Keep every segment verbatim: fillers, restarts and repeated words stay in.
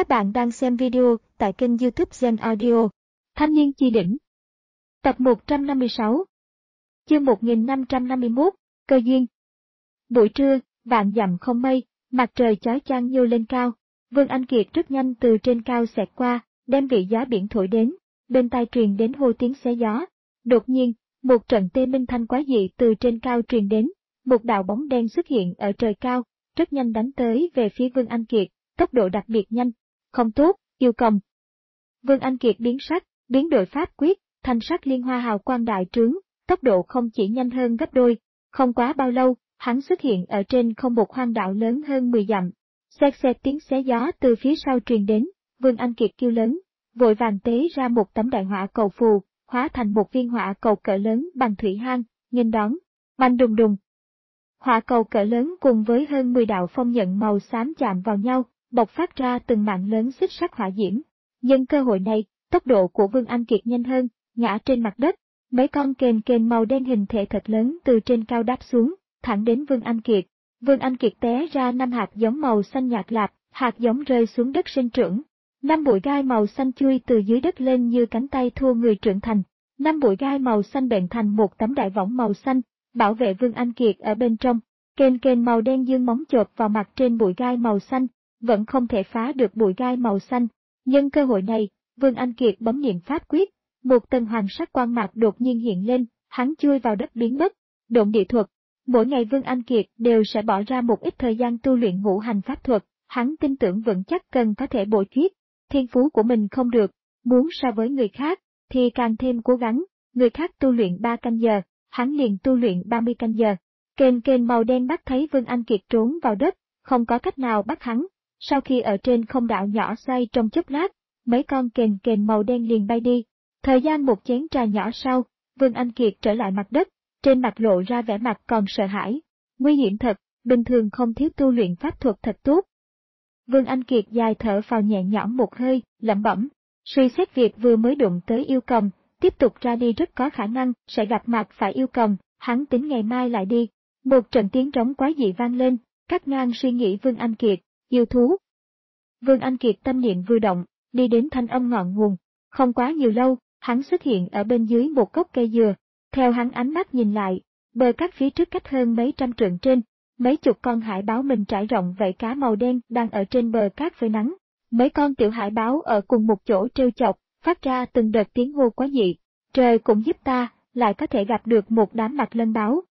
Các bạn đang xem video tại kênh YouTube Gen Audio. Thanh niên chi đỉnh. Tập một trăm năm mươi sáu. Chương một nghìn năm trăm năm mươi mốt, cơ duyên. Buổi trưa, vạn dặm không mây, mặt trời chói chang nhô lên cao. Vương Anh Kiệt rất nhanh từ trên cao xẹt qua, đem vị gió biển thổi đến, bên tai truyền đến hô tiếng xé gió. Đột nhiên, một trận tê minh thanh quái dị từ trên cao truyền đến, một đạo bóng đen xuất hiện ở trời cao, rất nhanh đánh tới về phía Vương Anh Kiệt, tốc độ đặc biệt nhanh. Không tốt, yêu cầm. Vương Anh Kiệt biến sắc, biến đổi pháp quyết, thanh sắc liên hoa hào quang đại trướng, tốc độ không chỉ nhanh hơn gấp đôi. Không quá bao lâu, hắn xuất hiện ở trên không một hoang đảo lớn hơn mười dặm. Xẹt xẹt tiếng xé gió từ phía sau truyền đến, Vương Anh Kiệt kêu lớn, vội vàng tế ra một tấm đại hỏa cầu phù, hóa thành một viên hỏa cầu cỡ lớn bằng thủy hang, nghênh đón. Oanh đùng đùng. Hỏa cầu cỡ lớn cùng với hơn mười đạo phong nhận màu xám chạm vào nhau, bộc phát ra từng mạng lớn xích sắc hỏa diễm. Nhân cơ hội này, tốc độ của Vương Anh Kiệt nhanh hơn, ngã trên mặt đất, mấy con kền kền màu đen hình thể thật lớn từ trên cao đáp xuống, thẳng đến Vương Anh Kiệt. Vương Anh Kiệt té ra năm hạt giống màu xanh nhạt lạp, hạt giống rơi xuống đất sinh trưởng. Năm bụi gai màu xanh chui từ dưới đất lên như cánh tay thua người trưởng thành. Năm bụi gai màu xanh bệnh thành một tấm đại võng màu xanh, bảo vệ Vương Anh Kiệt ở bên trong. Kền kền màu đen dương móng chộp vào mặt trên bụi gai màu xanh, vẫn không thể phá được bụi gai màu xanh. Nhân cơ hội này, Vương Anh Kiệt bấm niệm pháp quyết, một tầng hoàng sắc quang mạc đột nhiên hiện lên, hắn chui vào đất biến mất. Độn địa thuật. Mỗi ngày Vương Anh Kiệt đều sẽ bỏ ra một ít thời gian tu luyện ngũ hành pháp thuật, hắn tin tưởng vững chắc cần có thể bổ khuyết. Thiên phú của mình không được, muốn so với người khác, thì càng thêm cố gắng, người khác tu luyện ba canh giờ, hắn liền tu luyện ba mươi canh giờ. Kền kền màu đen bắt thấy Vương Anh Kiệt trốn vào đất, không có cách nào bắt hắn. Sau khi ở trên không đảo nhỏ xoay trong chốc lát, mấy con kền kền màu đen liền bay đi. Thời gian một chén trà nhỏ sau, Vương Anh Kiệt trở lại mặt đất, trên mặt lộ ra vẻ mặt còn sợ hãi. Nguy hiểm thật, bình thường không thiếu tu luyện pháp thuật thật tốt. Vương Anh Kiệt dài thở phào nhẹ nhõm một hơi, lẩm bẩm. Suy xét việc vừa mới đụng tới yêu cầm, tiếp tục ra đi rất có khả năng sẽ gặp mặt phải yêu cầm, hắn tính ngày mai lại đi. Một trận tiếng trống quái dị vang lên, cắt ngang suy nghĩ Vương Anh Kiệt. Yêu thú. Vương Anh Kiệt tâm niệm vừa động, đi đến thanh âm ngọn nguồn. Không quá nhiều lâu, hắn xuất hiện ở bên dưới một gốc cây dừa. Theo hắn ánh mắt nhìn lại, bờ cát phía trước cách hơn mấy trăm trượng trên, mấy chục con hải báo mình trải rộng vảy cá màu đen đang ở trên bờ cát phơi nắng. Mấy con tiểu hải báo ở cùng một chỗ trêu chọc, phát ra từng đợt tiếng hô quái dị. Trời cũng giúp ta, lại có thể gặp được một đám mạc lân báo.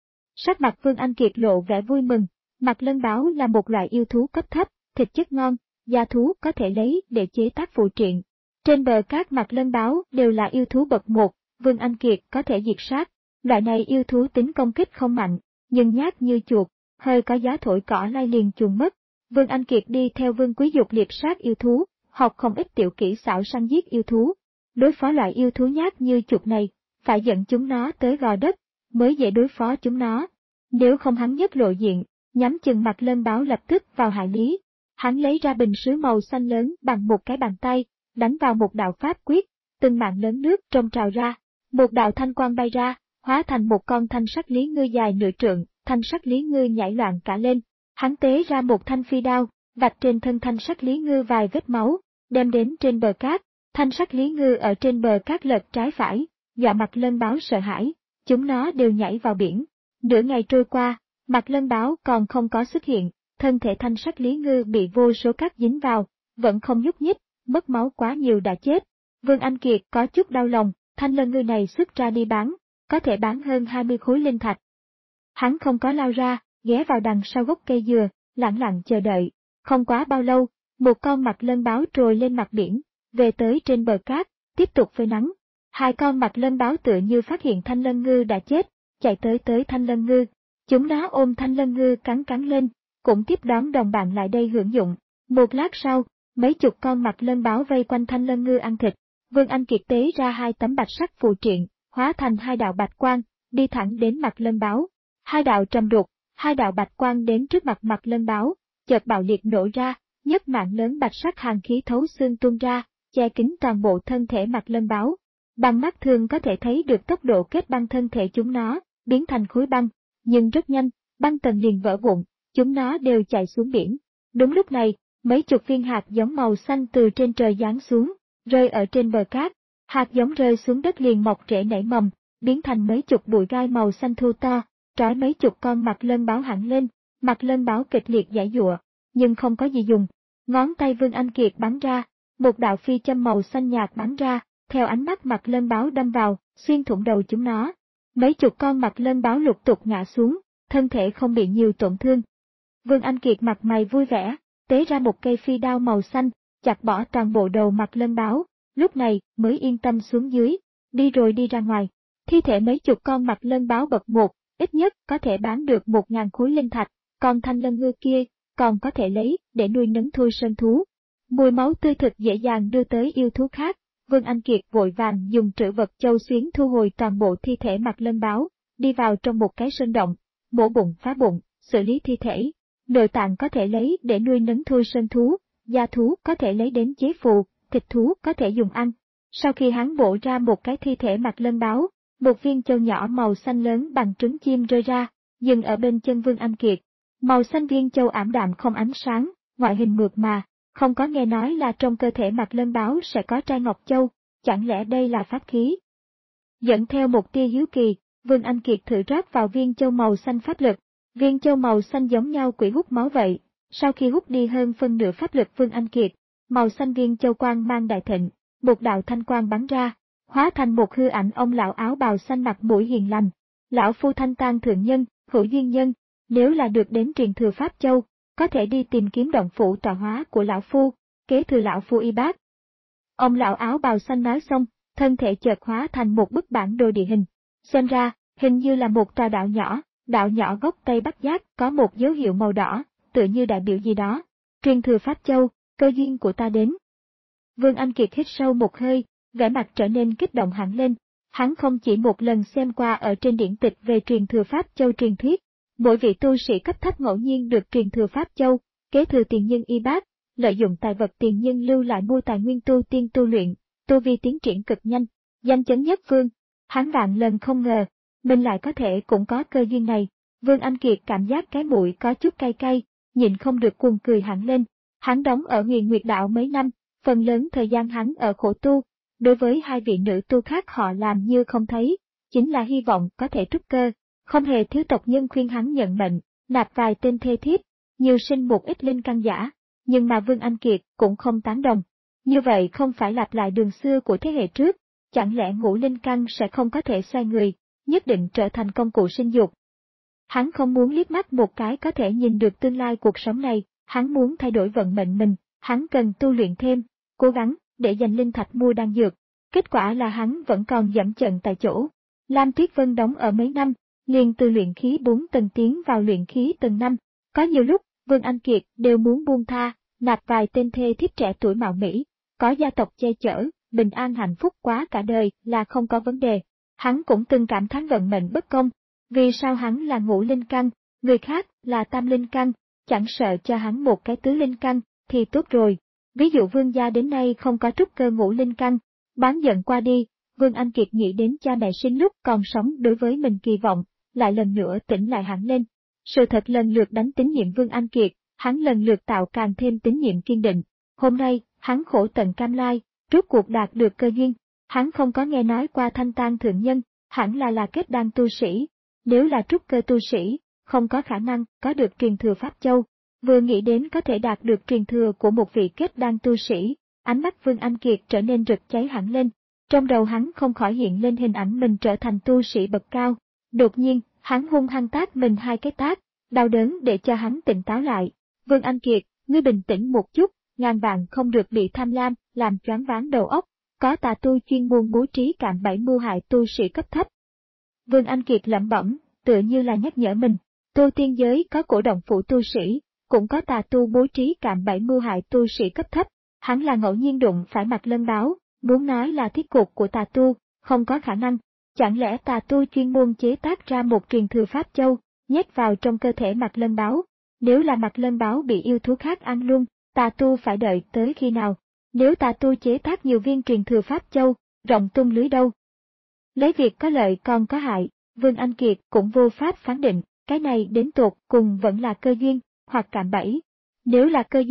Sắc mặt Vương Anh Kiệt lộ vẻ vui mừng. Mạc lân báo là một loại yêu thú cấp thấp, thịt chất ngon, da thú có thể lấy để chế tác phụ triện. Trên bờ cát mạc lân báo đều là yêu thú bậc một, Vương Anh Kiệt có thể diệt sát. Loại này yêu thú tính công kích không mạnh, nhưng nhát như chuột, hơi có gió thổi cỏ lay liền chuồn mất. Vương Anh Kiệt đi theo Vương Quý Dục liệp sát yêu thú, học không ít tiểu kỹ xảo săn giết yêu thú. Đối phó loại yêu thú nhát như chuột này, phải dẫn chúng nó tới gò đất, mới dễ đối phó chúng nó. Nếu không hắn nhất lộ diện, nhắm chừng mặt lân báo lập tức vào hại lý. Hắn lấy ra bình sứ màu xanh lớn bằng một cái bàn tay, đánh vào một đạo pháp quyết, từng mạng lớn nước trong trào ra. Một đạo thanh quang bay ra, hóa thành một con thanh sắc lý ngư dài nửa trượng, thanh sắc lý ngư nhảy loạn cả lên. Hắn tế ra một thanh phi đao, vạch trên thân thanh sắc lý ngư vài vết máu, đem đến trên bờ cát. Thanh sắc lý ngư ở trên bờ cát lật trái phải, dọa mặt lân báo sợ hãi, chúng nó đều nhảy vào biển. Nửa ngày trôi qua, mặt lân báo còn không có xuất hiện, thân thể thanh sắc lý ngư bị vô số cát dính vào, vẫn không nhúc nhích, mất máu quá nhiều đã chết. Vương Anh Kiệt có chút đau lòng, thanh lân ngư này xuất ra đi bán, có thể bán hơn hai mươi khối linh thạch. Hắn không có lao ra, ghé vào đằng sau gốc cây dừa, lặng lặng chờ đợi. Không quá bao lâu, một con mặt lân báo trồi lên mặt biển, về tới trên bờ cát, tiếp tục phơi nắng. Hai con mặt lân báo tựa như phát hiện thanh lân ngư đã chết, chạy tới tới thanh lân ngư. Chúng nó ôm thanh lân ngư cắn cắn lên, cũng tiếp đón đồng bạn lại đây hưởng dụng. Một lát sau, mấy chục con mặt lân báo vây quanh thanh lân ngư ăn thịt. Vương Anh Kiệt tế ra hai tấm bạch sắc phù triện, hóa thành hai đạo bạch quang, đi thẳng đến mặt lân báo. Hai đạo trầm đục, hai đạo bạch quang đến trước mặt mặt lân báo, chợt bạo liệt nổ ra, nhất mạng lớn bạch sắc hàn khí thấu xương tuôn ra, che kín toàn bộ thân thể mặt lân báo. Bằng mắt thường có thể thấy được tốc độ kết băng thân thể chúng nó, biến thành khối băng, nhưng rất nhanh, băng tầng liền vỡ vụn, chúng nó đều chạy xuống biển. Đúng lúc này, Mấy chục viên hạt giống màu xanh từ trên trời giáng xuống, rơi ở trên bờ cát. Hạt giống rơi xuống đất liền mọc rễ nảy mầm, biến thành mấy chục bụi gai màu xanh thô to, trói mấy chục con mặt lân báo hẳn lên. Mặt lân báo kịch liệt giãy giụa, nhưng không có gì dùng. Ngón tay Vương Anh Kiệt bắn ra, một đạo phi châm màu xanh nhạt bắn ra, theo ánh mắt mặt lân báo đâm vào, xuyên thủng đầu chúng nó. Mấy chục con mặt lân báo lục tục ngã xuống, thân thể không bị nhiều tổn thương. Vương Anh Kiệt mặt mày vui vẻ, tế ra một cây phi đao màu xanh, chặt bỏ toàn bộ đầu mặt lân báo, lúc này mới yên tâm xuống dưới, đi rồi đi ra ngoài. Thi thể mấy chục con mặt lân báo bậc một, ít nhất có thể bán được một ngàn khối linh thạch, còn thanh lân ngư kia còn có thể lấy để nuôi nấng thôi sơn thú. Mùi máu tươi thực dễ dàng đưa tới yêu thú khác. Vương Anh Kiệt vội vàng dùng trữ vật châu xuyến thu hồi toàn bộ thi thể mặt lân báo, đi vào trong một cái sơn động, mổ bụng phá bụng, xử lý thi thể. Nội tạng có thể lấy để nuôi nấng thôi sơn thú, da thú có thể lấy đến chế phù, thịt thú có thể dùng ăn. Sau khi hắn bổ ra một cái thi thể mặt lân báo, một viên châu nhỏ màu xanh lớn bằng trứng chim rơi ra, dừng ở bên chân Vương Anh Kiệt. Màu xanh viên châu ảm đạm không ánh sáng, ngoại hình mượt mà, không có nghe nói là trong cơ thể mặt lân báo sẽ có trai ngọc châu, chẳng lẽ đây là pháp khí? Dẫn theo một tia hiếu kỳ, Vương Anh Kiệt thử rót vào viên châu màu xanh pháp lực. Viên châu màu xanh giống nhau quỷ hút máu vậy, sau khi hút đi hơn phân nửa pháp lực Vương Anh Kiệt, màu xanh viên châu quang mang đại thịnh, một đạo thanh quang bắn ra, hóa thành một hư ảnh ông lão áo bào xanh mặt mũi hiền lành. Lão phu Thanh Tang thượng nhân, hữu duyên nhân, nếu là được đến truyền thừa pháp châu, có thể đi tìm kiếm động phủ tọa hóa của lão phu, kế thừa lão phu y bát. Ông lão áo bào xanh nói xong, thân thể chợt hóa thành một bức bản đồ địa hình. Xem ra, hình như là một tòa đảo nhỏ, đảo nhỏ góc Tây Bắc Giác có một dấu hiệu màu đỏ, tựa như đại biểu gì đó. Truyền thừa pháp châu, cơ duyên của ta đến. Vương Anh Kiệt hít sâu một hơi, vẻ mặt trở nên kích động hẳn lên. Hắn không chỉ một lần xem qua ở trên điển tịch về truyền thừa pháp châu truyền thuyết, mỗi vị tu sĩ cấp thấp ngẫu nhiên được truyền thừa pháp châu, kế thừa tiền nhân y bát, lợi dụng tài vật tiền nhân lưu lại mua tài nguyên tu tiên tu luyện, tu vi tiến triển cực nhanh, danh chấn nhất phương. Hắn vạn lần không ngờ, mình lại có thể cũng có cơ duyên này. Vương Anh Kiệt cảm giác cái mũi có chút cay cay, nhịn không được cuồng cười hẳn lên. Hắn đóng ở Huyền Nguyệt Đạo mấy năm, phần lớn thời gian hắn ở khổ tu, đối với hai vị nữ tu khác họ làm như không thấy, chính là hy vọng có thể trúc cơ. Không hề thiếu tộc nhân khuyên hắn nhận mệnh, nạp vài tên thê thiếp, nhiều sinh một ít linh căn giả, nhưng mà Vương Anh Kiệt cũng không tán đồng. Như vậy không phải lặp lại đường xưa của thế hệ trước, chẳng lẽ ngũ linh căn sẽ không có thể xoay người, nhất định trở thành công cụ sinh dục. Hắn không muốn liếc mắt một cái có thể nhìn được tương lai cuộc sống này, hắn muốn thay đổi vận mệnh mình, hắn cần tu luyện thêm, cố gắng, để dành linh thạch mua đan dược. Kết quả là hắn vẫn còn dẫm chận tại chỗ. Lam Tuyết Vân đóng ở mấy năm, liền từ luyện khí bốn tầng tiến vào luyện khí tầng năm. Có nhiều lúc, Vương Anh Kiệt đều muốn buông tha, nạp vài tên thê thiếp trẻ tuổi mạo mỹ, có gia tộc che chở, bình an hạnh phúc quá cả đời là không có vấn đề. Hắn cũng từng cảm thán vận mệnh bất công, vì sao hắn là ngũ linh căn, người khác là tam linh căn, chẳng sợ cho hắn một cái tứ linh căn thì tốt rồi. Ví dụ Vương gia đến nay không có trúc cơ ngũ linh căn, bán giận qua đi, Vương Anh Kiệt nghĩ đến cha mẹ sinh lúc còn sống đối với mình kỳ vọng, lại lần nữa tỉnh lại hẳn lên. Sự thật lần lượt đánh tín nhiệm Vương Anh Kiệt, hắn lần lượt tạo càng thêm tín nhiệm kiên định. Hôm nay, hắn khổ tận cam lai, rốt cuộc đạt được cơ duyên. Hắn không có nghe nói qua Thanh Tang thượng nhân, hẳn là là kết đan tu sĩ. Nếu là trúc cơ tu sĩ, không có khả năng có được truyền thừa pháp châu. Vừa nghĩ đến có thể đạt được truyền thừa của một vị kết đan tu sĩ, ánh mắt Vương Anh Kiệt trở nên rực cháy hẳn lên. Trong đầu hắn không khỏi hiện lên hình ảnh mình trở thành tu sĩ bậc cao. Đột nhiên, hắn hung hăng tát mình hai cái tát, đau đớn để cho hắn tỉnh táo lại. Vương Anh Kiệt, ngươi bình tĩnh một chút, ngàn vạn không được bị tham lam, làm choáng váng đầu óc. Có tà tu chuyên môn bố trí cạm bẫy mưu hại tu sĩ cấp thấp. Vương Anh Kiệt lẩm bẩm, tựa như là nhắc nhở mình. Tu tiên giới có cổ động phủ tu sĩ, cũng có tà tu bố trí cạm bẫy mưu hại tu sĩ cấp thấp. Hắn là ngẫu nhiên đụng phải mặt lân báo, muốn nói là thiết cục của tà tu, không có khả năng. Chẳng lẽ tà tu chuyên môn chế tác ra một truyền thừa pháp châu, nhét vào trong cơ thể mặt lân báo? Nếu là mặt lân báo bị yêu thú khác ăn luôn, tà tu phải đợi tới khi nào? Nếu tà tu chế tác nhiều viên truyền thừa pháp châu, rộng tung lưới đâu? Lấy việc có lợi còn có hại, Vương Anh Kiệt cũng vô pháp phán định, cái này đến tột cùng vẫn là cơ duyên, hoặc cạm bẫy. Nếu là cơ duyên,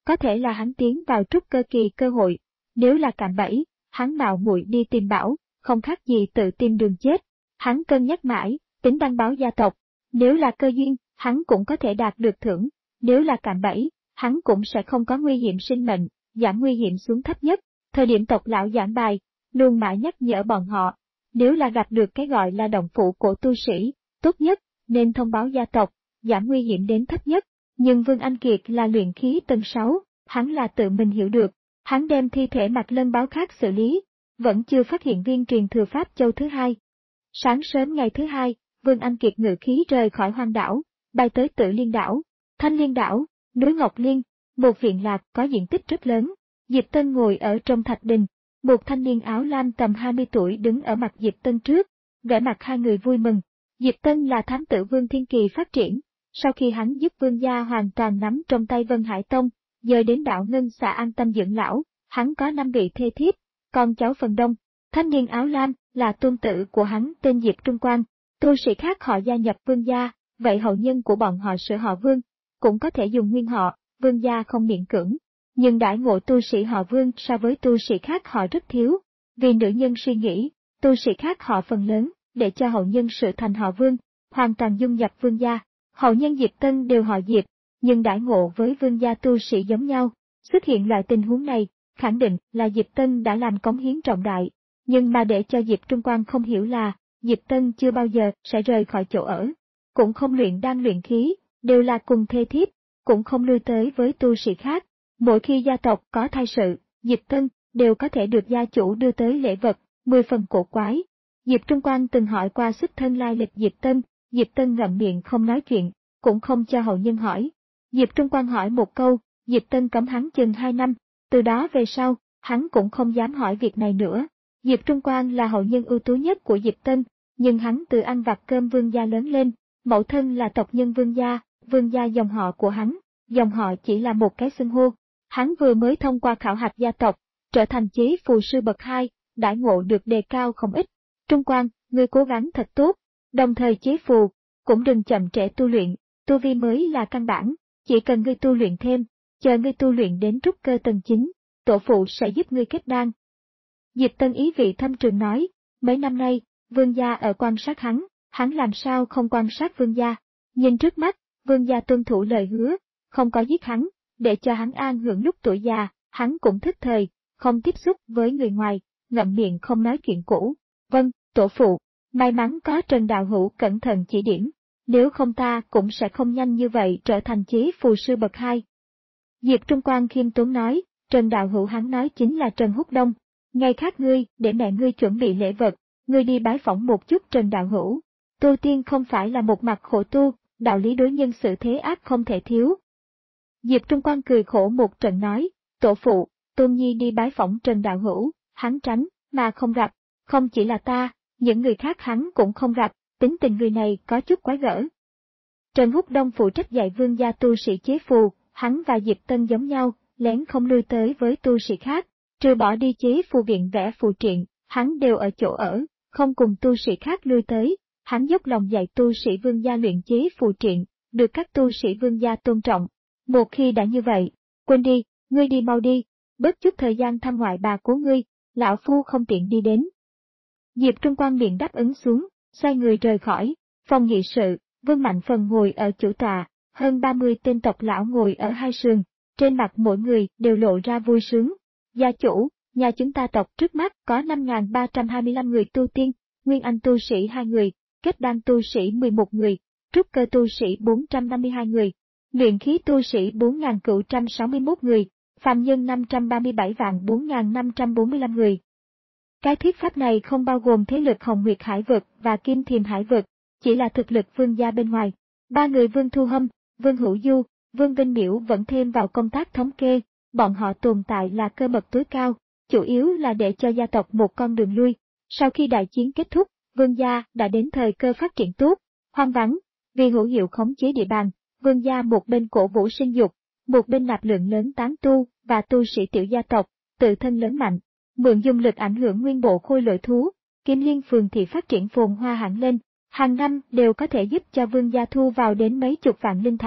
Có thể là hắn tiến vào trúc cơ kỳ cơ hội, nếu là cạm bẫy, hắn mạo muội đi tìm bảo, không khác gì tự tìm đường chết. Hắn cân nhắc mãi, tính đăng báo gia tộc, nếu là cơ duyên, hắn cũng có thể đạt được thưởng, nếu là cạm bẫy, hắn cũng sẽ không có nguy hiểm sinh mệnh, giảm nguy hiểm xuống thấp nhất. Thời điểm tộc lão giảng bài, luôn mãi nhắc nhở bọn họ, nếu là gặp được cái gọi là động phủ của tu sĩ, tốt nhất, nên thông báo gia tộc, giảm nguy hiểm đến thấp nhất. Nhưng Vương Anh Kiệt là luyện khí tầng sáu, hắn là tự mình hiểu được, hắn đem thi thể Mạc Lân báo khác xử lý, vẫn chưa phát hiện viên truyền thừa Pháp Châu thứ hai. Sáng sớm ngày thứ hai, Vương Anh Kiệt ngự khí rời khỏi hoang đảo, bay tới Tự Liên đảo, Thanh Liên đảo, núi Ngọc Liên, một viện lạc có diện tích rất lớn. Diệp Tân ngồi ở trong thạch đình, một thanh niên áo lam tầm hai mươi tuổi đứng ở mặt Diệp Tân trước, vẻ mặt hai người vui mừng. Diệp Tân là thám tử Vương Thiên Kỳ phát triển, sau khi hắn giúp Vương gia hoàn toàn nắm trong tay Vân Hải Tông, dời đến đảo Ngân Xà an tâm dưỡng lão, hắn có năm vị thê thiếp, con cháu phần đông. Thanh niên áo lam là tôn tử của hắn tên Diệp Trung Quang, tu sĩ khác họ gia nhập Vương gia, vậy hậu nhân của bọn họ sửa họ Vương, cũng có thể dùng nguyên họ, Vương gia không miễn cưỡng. Nhưng đãi ngộ tu sĩ họ Vương so với tu sĩ khác họ rất thiếu, vì nữ nhân suy nghĩ, tu sĩ khác họ phần lớn, để cho hậu nhân sửa thành họ Vương, hoàn toàn dung nhập Vương gia. Hậu nhân Diệp Tân đều họ Diệp, nhưng đãi ngộ với Vương gia tu sĩ giống nhau. Xuất hiện loại tình huống này, khẳng định là Diệp Tân đã làm cống hiến trọng đại, nhưng mà để cho Diệp Trung Quang không hiểu là, Diệp Tân chưa bao giờ sẽ rời khỏi chỗ ở, cũng không luyện đan luyện khí, đều là cùng thê thiếp, cũng không lui tới với tu sĩ khác. Mỗi khi gia tộc có thai sự, Diệp Tân đều có thể được gia chủ đưa tới lễ vật, mười phần cổ quái. Diệp Trung Quang từng hỏi qua xuất thân lai lịch Diệp Tân, Diệp Tân ngậm miệng không nói chuyện, cũng không cho hậu nhân hỏi. Diệp Trung Quang hỏi một câu, Diệp Tân cấm hắn chừng hai năm, từ đó về sau, hắn cũng không dám hỏi việc này nữa. Diệp Trung Quang là hậu nhân ưu tú nhất của Diệp Tân, nhưng hắn từ ăn vặt cơm Vương gia lớn lên, mẫu thân là tộc nhân Vương gia, Vương gia dòng họ của hắn, dòng họ chỉ là một cái xưng hô. Hắn vừa mới thông qua khảo hạch gia tộc, trở thành chế phù sư bậc hai, đãi ngộ được đề cao không ít. Trung Quang, ngươi cố gắng thật tốt, đồng thời chế phù, cũng đừng chậm trễ tu luyện, tu vi mới là căn bản, chỉ cần ngươi tu luyện thêm, chờ ngươi tu luyện đến trúc cơ tầng chín, tổ phụ sẽ giúp ngươi kết đan. Diệp Tân ý vị thâm trường nói, mấy năm nay, Vương gia ở quan sát hắn, hắn làm sao không quan sát Vương gia, nhìn trước mắt, Vương gia tuân thủ lời hứa, không có giết hắn, để cho hắn an hưởng lúc tuổi già, hắn cũng thức thời, không tiếp xúc với người ngoài, ngậm miệng không nói chuyện cũ. Vâng, tổ phụ, may mắn có Trần Đạo Hữu cẩn thận chỉ điểm, nếu không ta cũng sẽ không nhanh như vậy trở thành chế phù sư bậc hai. Diệp Trung Quang khiêm tốn nói, Trần Đạo Hữu hắn nói chính là Trần Húc Đông, ngày khác ngươi, để mẹ ngươi chuẩn bị lễ vật, ngươi đi bái phỏng một chút Trần Đạo Hữu. Tu tiên không phải là một mặt khổ tu, đạo lý đối nhân xử thế ác không thể thiếu. Diệp Trung Quang cười khổ một trận nói, tổ phụ, Tôn Nhi đi bái phỏng Trần Đạo Hữu, hắn tránh, mà không gặp, không chỉ là ta, những người khác hắn cũng không gặp, tính tình người này có chút quái gở. Trần Húc Đông phụ trách dạy Vương gia tu sĩ chế phù, hắn và Diệp Tân giống nhau, lén không lui tới với tu sĩ khác, trừ bỏ đi chế phù viện vẽ phù triện, hắn đều ở chỗ ở, không cùng tu sĩ khác lui tới, hắn dốc lòng dạy tu sĩ Vương gia luyện chế phù triện, được các tu sĩ Vương gia tôn trọng. Một khi đã như vậy, quên đi, ngươi đi mau đi, bớt chút thời gian thăm ngoại bà của ngươi, lão phu không tiện đi đến. Diệp Trung Quang miệng đáp ứng xuống, xoay người rời khỏi, phòng nghị sự, Vương Mạnh Phần ngồi ở chủ tọa, hơn ba mươi tên tộc lão ngồi ở hai sườn, trên mặt mỗi người đều lộ ra vui sướng. Gia chủ, nhà chúng ta tộc trước mắt có năm nghìn ba trăm hai mươi lăm người tu tiên, nguyên anh tu sĩ hai người, kết đan tu sĩ mười một người, trúc cơ tu sĩ bốn trăm năm mươi hai người. Luyện khí tu sĩ bốn nghìn cửu trăm sáu mươi mốt người, phàm nhân năm trăm ba mươi bảy vạn bốn nghìn năm trăm bốn mươi lăm người. Cái thuyết pháp này không bao gồm thế lực Hồng Nguyệt Hải Vực và Kim Thiềm Hải Vực, chỉ là thực lực Vương gia bên ngoài. Ba người Vương Thu Hâm, Vương Hữu Du, Vương Vinh Miễu vẫn thêm vào công tác thống kê, bọn họ tồn tại là cơ mật tối cao, chủ yếu là để cho gia tộc một con đường lui. Sau khi đại chiến kết thúc, Vương gia đã đến thời cơ phát triển tốt, hoang vắng, vì hữu hiệu khống chế địa bàn. Vương gia một bên cổ vũ sinh dục, một bên nạp lượng lớn tán tu và tu sĩ tiểu gia tộc, tự thân lớn mạnh, mượn dung lực ảnh hưởng nguyên bộ khôi lỗi thú, Kim Liên phường thị phát triển phồn hoa hẳn lên, hàng năm đều có thể giúp cho Vương gia thu vào đến mấy chục vạn linh thạch.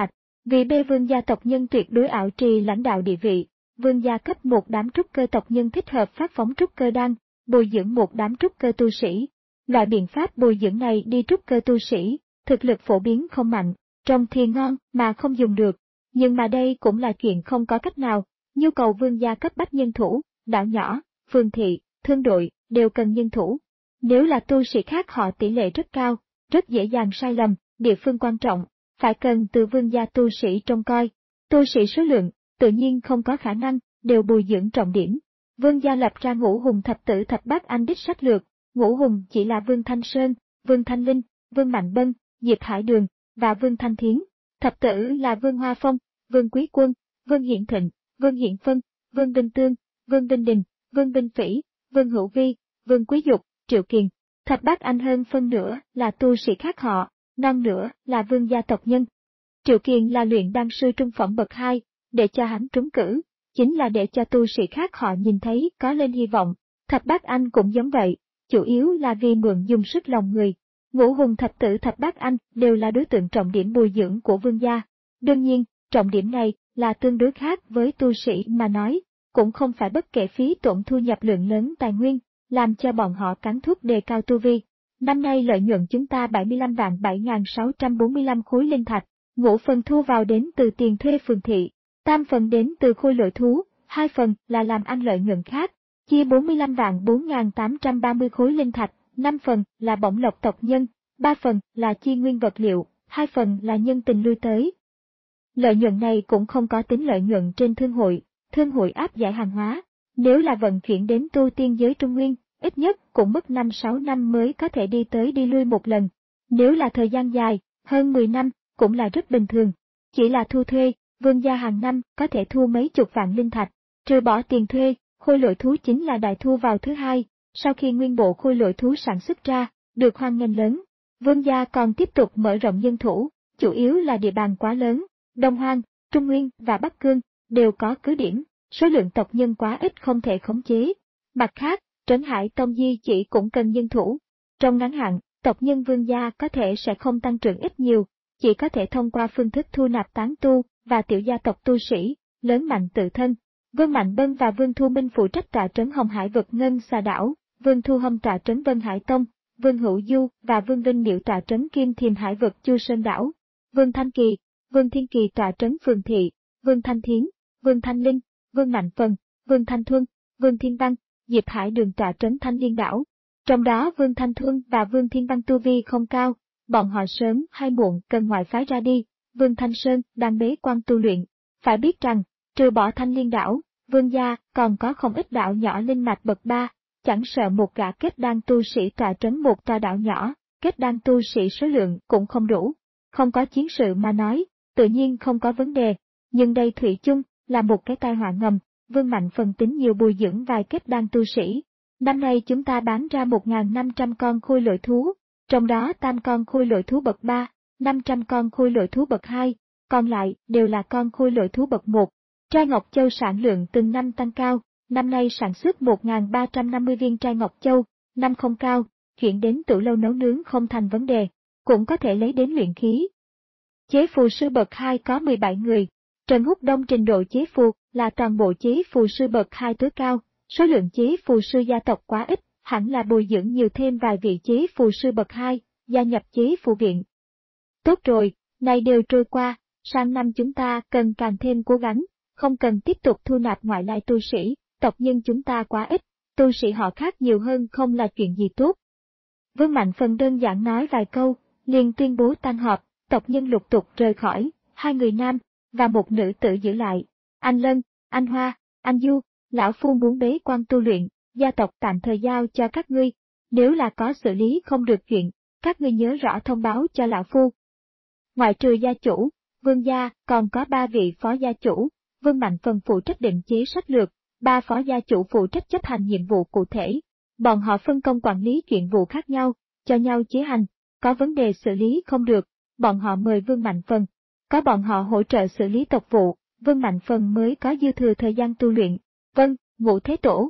Vì B vương gia tộc nhân tuyệt đối ảo trì lãnh đạo địa vị, vương gia cấp một đám trúc cơ tộc nhân thích hợp phát phóng trúc cơ đan, bồi dưỡng một đám trúc cơ tu sĩ. Loại biện pháp bồi dưỡng này đi trúc cơ tu sĩ, thực lực phổ biến không mạnh, trông thì ngon mà không dùng được. Nhưng mà đây cũng là chuyện không có cách nào, nhu cầu vương gia cấp bách nhân thủ, đảo nhỏ, phường thị, thương đội, đều cần nhân thủ. Nếu là tu sĩ khác họ tỷ lệ rất cao, rất dễ dàng sai lầm, địa phương quan trọng, phải cần từ vương gia tu sĩ trông coi. Tu sĩ số lượng, tự nhiên không có khả năng, đều bồi dưỡng trọng điểm. Vương gia lập ra ngũ hùng thập tử thập bát anh đích sách lược, ngũ hùng chỉ là Vương Thanh Sơn, Vương Thanh Linh, Vương Mạnh Bân, Diệp Hải Đường, và Vương Thanh Thiến. Thập tử là Vương Hoa Phong, Vương Quý Quân, Vương Hiển Thịnh, Vương Hiển Phân, Vương Đinh Tương, Vương Đinh Đình, Vương Đinh Phỉ, Vương Hữu Vi, Vương Quý Dục, Triệu Kiền. Thập bát anh hơn phân nửa là tu sĩ khác họ, non nửa là vương gia tộc nhân. Triệu Kiền là luyện đan sư trung phẩm bậc hai, để cho hắn trúng cử, chính là để cho tu sĩ khác họ nhìn thấy có lên hy vọng. Thập bát anh cũng giống vậy, chủ yếu là vì mượn dùng sức lòng người. Ngũ hùng thập tử thập bát anh đều là đối tượng trọng điểm bồi dưỡng của vương gia. Đương nhiên, trọng điểm này là tương đối khác với tu sĩ mà nói, cũng không phải bất kể phí tổn thu nhập lượng lớn tài nguyên, làm cho bọn họ cắn thuốc đề cao tu vi. Năm nay lợi nhuận chúng ta bảy mươi lăm vạn bảy nghìn sáu trăm bốn mươi lăm khối linh thạch, ngũ phần thu vào đến từ tiền thuê phường thị, tam phần đến từ khôi lỗi thú, hai phần là làm ăn lợi nhuận khác, chia bốn mươi lăm vạn bốn nghìn tám trăm ba mươi khối linh thạch, năm phần là bổng lộc tộc nhân, ba phần là chi nguyên vật liệu, hai phần là nhân tình lui tới. Lợi nhuận này cũng không có tính lợi nhuận trên thương hội, thương hội áp giải hàng hóa, nếu là vận chuyển đến tu tiên giới Trung Nguyên, ít nhất cũng mất năm sáu năm mới có thể đi tới đi lui một lần. Nếu là thời gian dài, hơn mười năm, cũng là rất bình thường. Chỉ là thu thuê, vương gia hàng năm có thể thu mấy chục vạn linh thạch, trừ bỏ tiền thuê, khôi lỗi thú chính là đại thu vào thứ hai, sau khi nguyên bộ khôi lỗi thú sản xuất ra, được hoan nghênh lớn. Vương gia còn tiếp tục mở rộng nhân thủ, chủ yếu là địa bàn quá lớn, Đông Hoang, Trung Nguyên và Bắc Cương đều có cứ điểm, số lượng tộc nhân quá ít không thể khống chế. Mặt khác, Trấn Hải Tông Di chỉ cũng cần nhân thủ. Trong ngắn hạn, tộc nhân vương gia có thể sẽ không tăng trưởng ít nhiều, chỉ có thể thông qua phương thức thu nạp tán tu và tiểu gia tộc tu sĩ, lớn mạnh tự thân. Vương Mạnh Bân và Vương Thu Minh phụ trách tọa trấn Hồng Hải vực Ngân Xà Đảo, Vương Thu Hâm tọa trấn Vân Hải Tông, Vương Hữu Du và Vương Vinh Miệu tọa trấn Kim Thiềm Hải vực Chu Sơn Đảo, Vương Thanh Kỳ, Vương Thiên Kỳ tọa trấn Phường Thị, Vương Thanh Thiến, Vương Thanh Linh, Vương Mạnh Phần, Vương Thanh Thuân, Vương Thiên Văn, Diệp Hải Đường tọa trấn Thanh Liên Đảo. Trong đó Vương Thanh Thuân và Vương Thiên Văn tu vi không cao, bọn họ sớm hay muộn cần ngoại phái ra đi. Vương Thanh Sơn đang bế quan tu luyện. Phải biết rằng, trừ bỏ Thanh Liên Đảo, Vương gia còn có không ít đảo nhỏ linh mạch bậc ba, chẳng sợ một gã kết đan tu sĩ tọa trấn một tòa đảo nhỏ, kết đan tu sĩ số lượng cũng không đủ. Không có chiến sự mà nói, tự nhiên không có vấn đề, nhưng đây thủy chung là một cái tai họa ngầm. Vương Mạnh Phần tính nhiều bồi dưỡng vài kết đan tu sĩ. Năm nay chúng ta bán ra một nghìn năm trăm con khôi lỗi thú, trong đó tam con khôi lỗi thú bậc ba, năm trăm con khôi lỗi thú bậc hai, còn lại đều là con khôi lỗi thú bậc một. Trai Ngọc Châu sản lượng từng năm tăng cao, năm nay sản xuất một nghìn ba trăm năm mươi viên trai Ngọc Châu, năm không cao, chuyển đến tủ lâu nấu nướng không thành vấn đề, cũng có thể lấy đến luyện khí. Chế phù sư bậc hai có mười bảy người. Trần Húc Đông trình độ chế phù là toàn bộ chế phù sư bậc hai tối cao, số lượng chế phù sư gia tộc quá ít, hẳn là bồi dưỡng nhiều thêm vài vị chế phù sư bậc hai, gia nhập chế phù viện. Tốt rồi, này đều trôi qua, sang năm chúng ta cần càng thêm cố gắng, không cần tiếp tục thu nạp ngoại lai tu sĩ, tộc nhân chúng ta quá ít, tu sĩ họ khác nhiều hơn không là chuyện gì tốt. Vương Mạnh Phần đơn giản nói vài câu, liền tuyên bố tan họp, tộc nhân lục tục rời khỏi, hai người nam và một nữ tử giữ lại. Anh Lân, anh Hoa, anh Du, lão phu muốn bế quan tu luyện, gia tộc tạm thời giao cho các ngươi, nếu là có xử lý không được chuyện, các ngươi nhớ rõ thông báo cho lão phu. Ngoại trừ gia chủ, Vương gia còn có ba vị phó gia chủ, Vương Mạnh Phần phụ trách định chế sách lược, ba phó gia chủ phụ trách chấp hành nhiệm vụ cụ thể. Bọn họ phân công quản lý chuyện vụ khác nhau, cho nhau chế hành, có vấn đề xử lý không được, bọn họ mời Vương Mạnh Phần. Có bọn họ hỗ trợ xử lý tộc vụ, Vương Mạnh Phần mới có dư thừa thời gian tu luyện. Vâng, Ngũ Thế Tổ.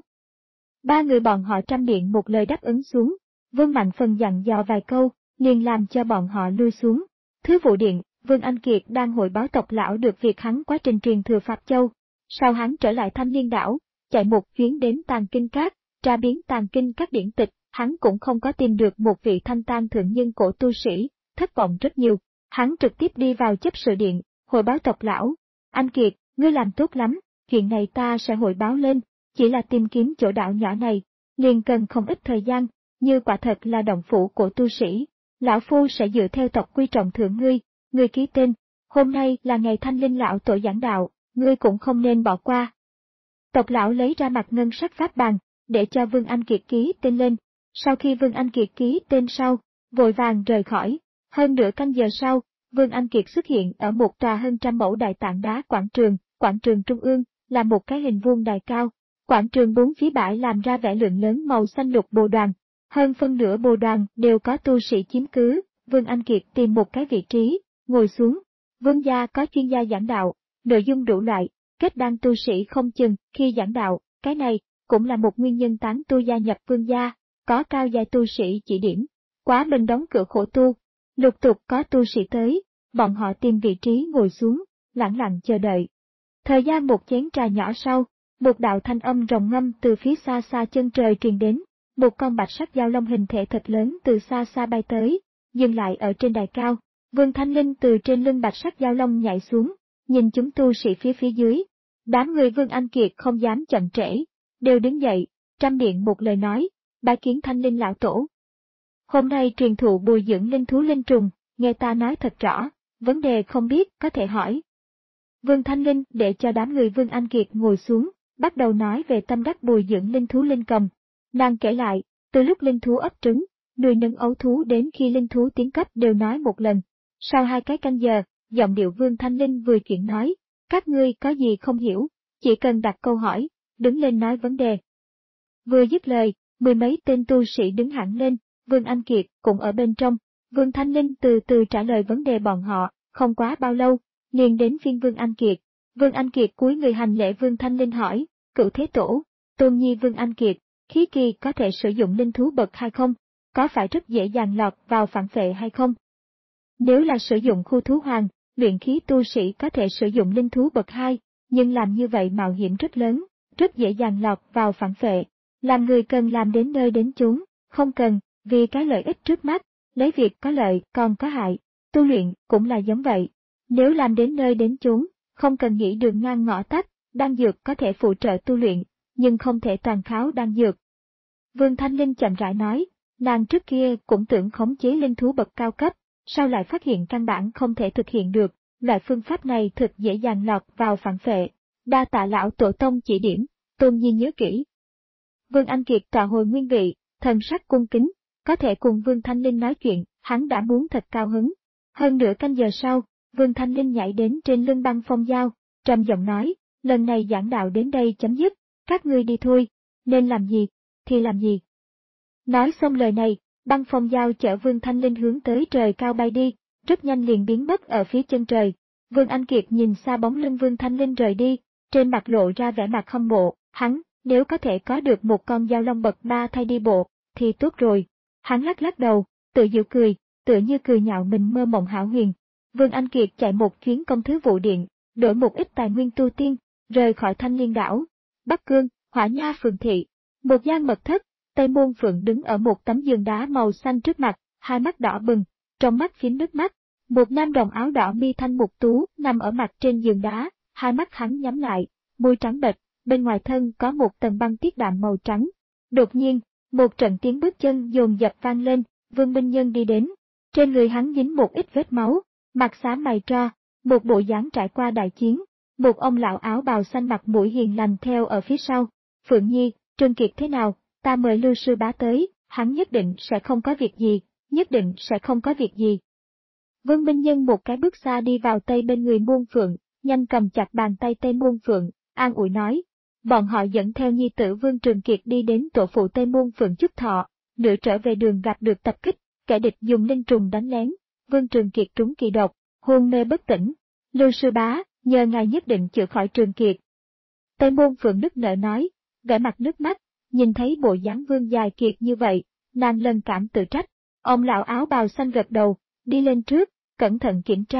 Ba người bọn họ trăm miệng một lời đáp ứng xuống, Vương Mạnh Phần dặn dò vài câu, liền làm cho bọn họ lui xuống. Thứ vụ điện, Vương Anh Kiệt đang hội báo tộc lão được việc hắn quá trình truyền thừa Pháp Châu. Sau hắn trở lại Thanh Liên đảo, chạy một chuyến đến Tàng Kinh Các, tra biến Tàng Kinh các điển tịch, hắn cũng không có tìm được một vị thanh tang thượng nhân cổ tu sĩ, thất vọng rất nhiều. Hắn trực tiếp đi vào chấp sự điện, hội báo tộc lão. Anh Kiệt, ngươi làm tốt lắm, chuyện này ta sẽ hội báo lên, chỉ là tìm kiếm chỗ đảo nhỏ này, liền cần không ít thời gian, như quả thật là động phủ của tu sĩ. Lão Phu sẽ dựa theo tộc quy trọng thưởng ngươi, ngươi ký tên, hôm nay là ngày Thanh Linh lão tổ giảng đạo, ngươi cũng không nên bỏ qua. Tộc lão lấy ra mặt ngân sắc pháp bàn, để cho Vương Anh Kiệt ký tên lên. Sau khi Vương Anh Kiệt ký tên sau, vội vàng rời khỏi. Hơn nửa canh giờ sau, Vương Anh Kiệt xuất hiện ở một tòa hơn trăm mẫu đại tảng đá quảng trường, quảng trường trung ương, là một cái hình vuông đài cao. Quảng trường bốn phía bãi làm ra vẻ lượng lớn màu xanh lục bồ đoàn. Hơn phân nửa bồ đoàn đều có tu sĩ chiếm cứ, Vương Anh Kiệt tìm một cái vị trí, ngồi xuống. Vương gia có chuyên gia giảng đạo, nội dung đủ loại, kết đan tu sĩ không chừng khi giảng đạo, cái này cũng là một nguyên nhân tán tu gia nhập vương gia, có cao giai tu sĩ chỉ điểm. Quá mình đóng cửa khổ tu, lục tục có tu sĩ tới, bọn họ tìm vị trí ngồi xuống, lặng lặng chờ đợi. Thời gian một chén trà nhỏ sau, một đạo thanh âm rồng ngâm từ phía xa xa chân trời truyền đến, một con bạch sắc dao long hình thể thật lớn từ xa xa bay tới, dừng lại ở trên đài cao. Vương Thanh Linh từ trên lưng bạch sắc dao long nhảy xuống, nhìn chúng tu sĩ phía phía dưới. Đám người Vương Anh Kiệt không dám chậm trễ, đều đứng dậy, trăm miệng một lời nói, bái kiến Thanh Linh lão tổ. Hôm nay truyền thụ bồi dưỡng linh thú linh trùng, nghe ta nói thật rõ, vấn đề không biết có thể hỏi. Vương Thanh Linh để cho đám người Vương Anh Kiệt ngồi xuống, bắt đầu nói về tâm đắc bồi dưỡng linh thú linh cầm. Nàng kể lại, từ lúc linh thú ấp trứng, nuôi nấng ấu thú đến khi linh thú tiến cấp đều nói một lần. Sau hai cái canh giờ, giọng điệu Vương Thanh Linh vừa chuyển nói, các ngươi có gì không hiểu, chỉ cần đặt câu hỏi, đứng lên nói vấn đề. Vừa dứt lời, mười mấy tên tu sĩ đứng hẳn lên, Vương Anh Kiệt cũng ở bên trong. Vương Thanh Linh từ từ trả lời vấn đề bọn họ, không quá bao lâu, liền đến phiên Vương Anh Kiệt. Vương Anh Kiệt cúi người hành lễ. Vương Thanh Linh hỏi, cựu thế tổ, tôn nhi Vương Anh Kiệt, khí kỳ có thể sử dụng linh thú bậc hai không? Có phải rất dễ dàng lọt vào phản phệ hay không? Nếu là sử dụng khu thú hoàng, luyện khí tu sĩ có thể sử dụng linh thú bậc hai, nhưng làm như vậy mạo hiểm rất lớn, rất dễ dàng lọt vào phản phệ. Làm người cần làm đến nơi đến chốn, không cần, vì cái lợi ích trước mắt, lấy việc có lợi còn có hại, tu luyện cũng là giống vậy. Nếu làm đến nơi đến chốn, không cần nghĩ đường ngang ngõ tắt, đan dược có thể phụ trợ tu luyện, nhưng không thể toàn kháo đan dược. Vương Thanh Linh chậm rãi nói, nàng trước kia cũng tưởng khống chế linh thú bậc cao cấp, sau lại phát hiện căn bản không thể thực hiện được, loại phương pháp này thực dễ dàng lọt vào phản phệ. Đa tạ lão tổ tông chỉ điểm, tôn nhi nhớ kỹ. Vương Anh Kiệt tọa hồi nguyên vị, thần sắc cung kính, có thể cùng Vương Thanh Linh nói chuyện, hắn đã muốn thật cao hứng. Hơn nửa canh giờ sau, Vương Thanh Linh nhảy đến trên lưng Băng Phong Dao, trầm giọng nói, lần này giảng đạo đến đây chấm dứt, các ngươi đi thôi, nên làm gì, thì làm gì. Nói xong lời này, Băng Phong Dao chở Vương Thanh Linh hướng tới trời cao bay đi, rất nhanh liền biến mất ở phía chân trời. Vương Anh Kiệt nhìn xa bóng lưng Vương Thanh Linh rời đi, trên mặt lộ ra vẻ mặt hâm mộ, hắn, nếu có thể có được một con dao long bậc ba thay đi bộ, thì tốt rồi. Hắn lắc lắc đầu, tự giễu cười, tựa như cười nhạo mình mơ mộng hão huyền. Vương Anh Kiệt chạy một chuyến công thứ vụ điện, đổi một ít tài nguyên tu tiên, rời khỏi Thanh Liên đảo. Bắc Cương, Hỏa Nha phường thị, một gian mật thất, Tây Môn Phượng đứng ở một tấm giường đá màu xanh trước mặt, hai mắt đỏ bừng, trong mắt phím nước mắt. Một nam đồng áo đỏ mi thanh mục tú nằm ở mặt trên giường đá, hai mắt hắn nhắm lại, môi trắng bệch, bên ngoài thân có một tầng băng tiết đạm màu trắng. Đột nhiên, một trận tiếng bước chân dồn dập vang lên, Vương Minh Nhân đi đến, trên người hắn dính một ít vết máu, mặt xám mày tro, một bộ dáng trải qua đại chiến. Một ông lão áo bào xanh mặt mũi hiền lành theo ở phía sau. Phượng Nhi, Trương Kiệt thế nào? Ta mời Lưu sư bá tới, hắn nhất định sẽ không có việc gì, nhất định sẽ không có việc gì. Vương Minh Nhân một cái bước xa đi vào tây bên người Muôn Phượng, nhanh cầm chặt bàn tay Tây Muôn Phượng, an ủi nói. Bọn họ dẫn theo nhi tử Vương Trường Kiệt đi đến tổ phụ Tây Muôn Phượng chúc thọ, nửa trở về đường gặp được tập kích, kẻ địch dùng linh trùng đánh lén, Vương Trường Kiệt trúng kỳ độc, hôn mê bất tỉnh. Lưu sư bá, nhờ ngài nhất định chữa khỏi Trường Kiệt. Tây Muôn Phượng nức nở nói, vẻ mặt nước mắt, nhìn thấy bộ dáng Vương dài kiệt như vậy, nàng lần cảm tự trách. Ông lão áo bào xanh gật đầu, đi lên trước, cẩn thận kiểm tra,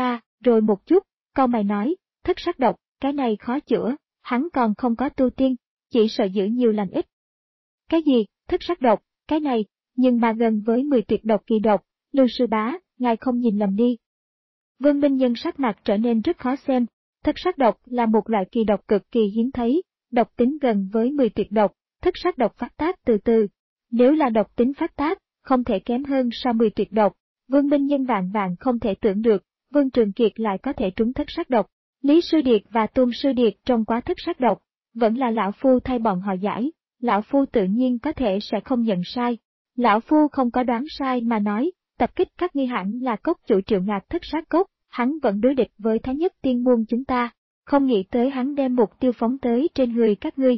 rồi một chút, cau mày nói, thất sắc độc, cái này khó chữa, hắn còn không có tu tiên, chỉ sợ giữ nhiều lành ít. Cái gì, thất sắc độc, cái này, nhưng mà gần với mười tuyệt độc kỳ độc, Lưu sư bá, ngài không nhìn lầm đi. Vương Minh Nhân sắc mặt trở nên rất khó xem, thất sắc độc là một loại kỳ độc cực kỳ hiếm thấy, độc tính gần với mười tuyệt độc, thất sắc độc phát tác từ từ. Nếu là độc tính phát tác, không thể kém hơn so mười tuyệt độc, Vương Minh Nhân vạn vạn không thể tưởng được, Vương Trường Kiệt lại có thể trúng thất sắc độc. Lý Sư Điệt và Tôn Sư Điệt trong quá thất sắc độc, vẫn là lão phu thay bọn họ giải, lão phu tự nhiên có thể sẽ không nhận sai. Lão phu không có đoán sai mà nói, tập kích các ngươi hẳn là cốc chủ Triệu Ngạc thất sát cốc, hắn vẫn đối địch với Thái Nhất Tiên Môn chúng ta, không nghĩ tới hắn đem mục tiêu phóng tới trên người các ngươi.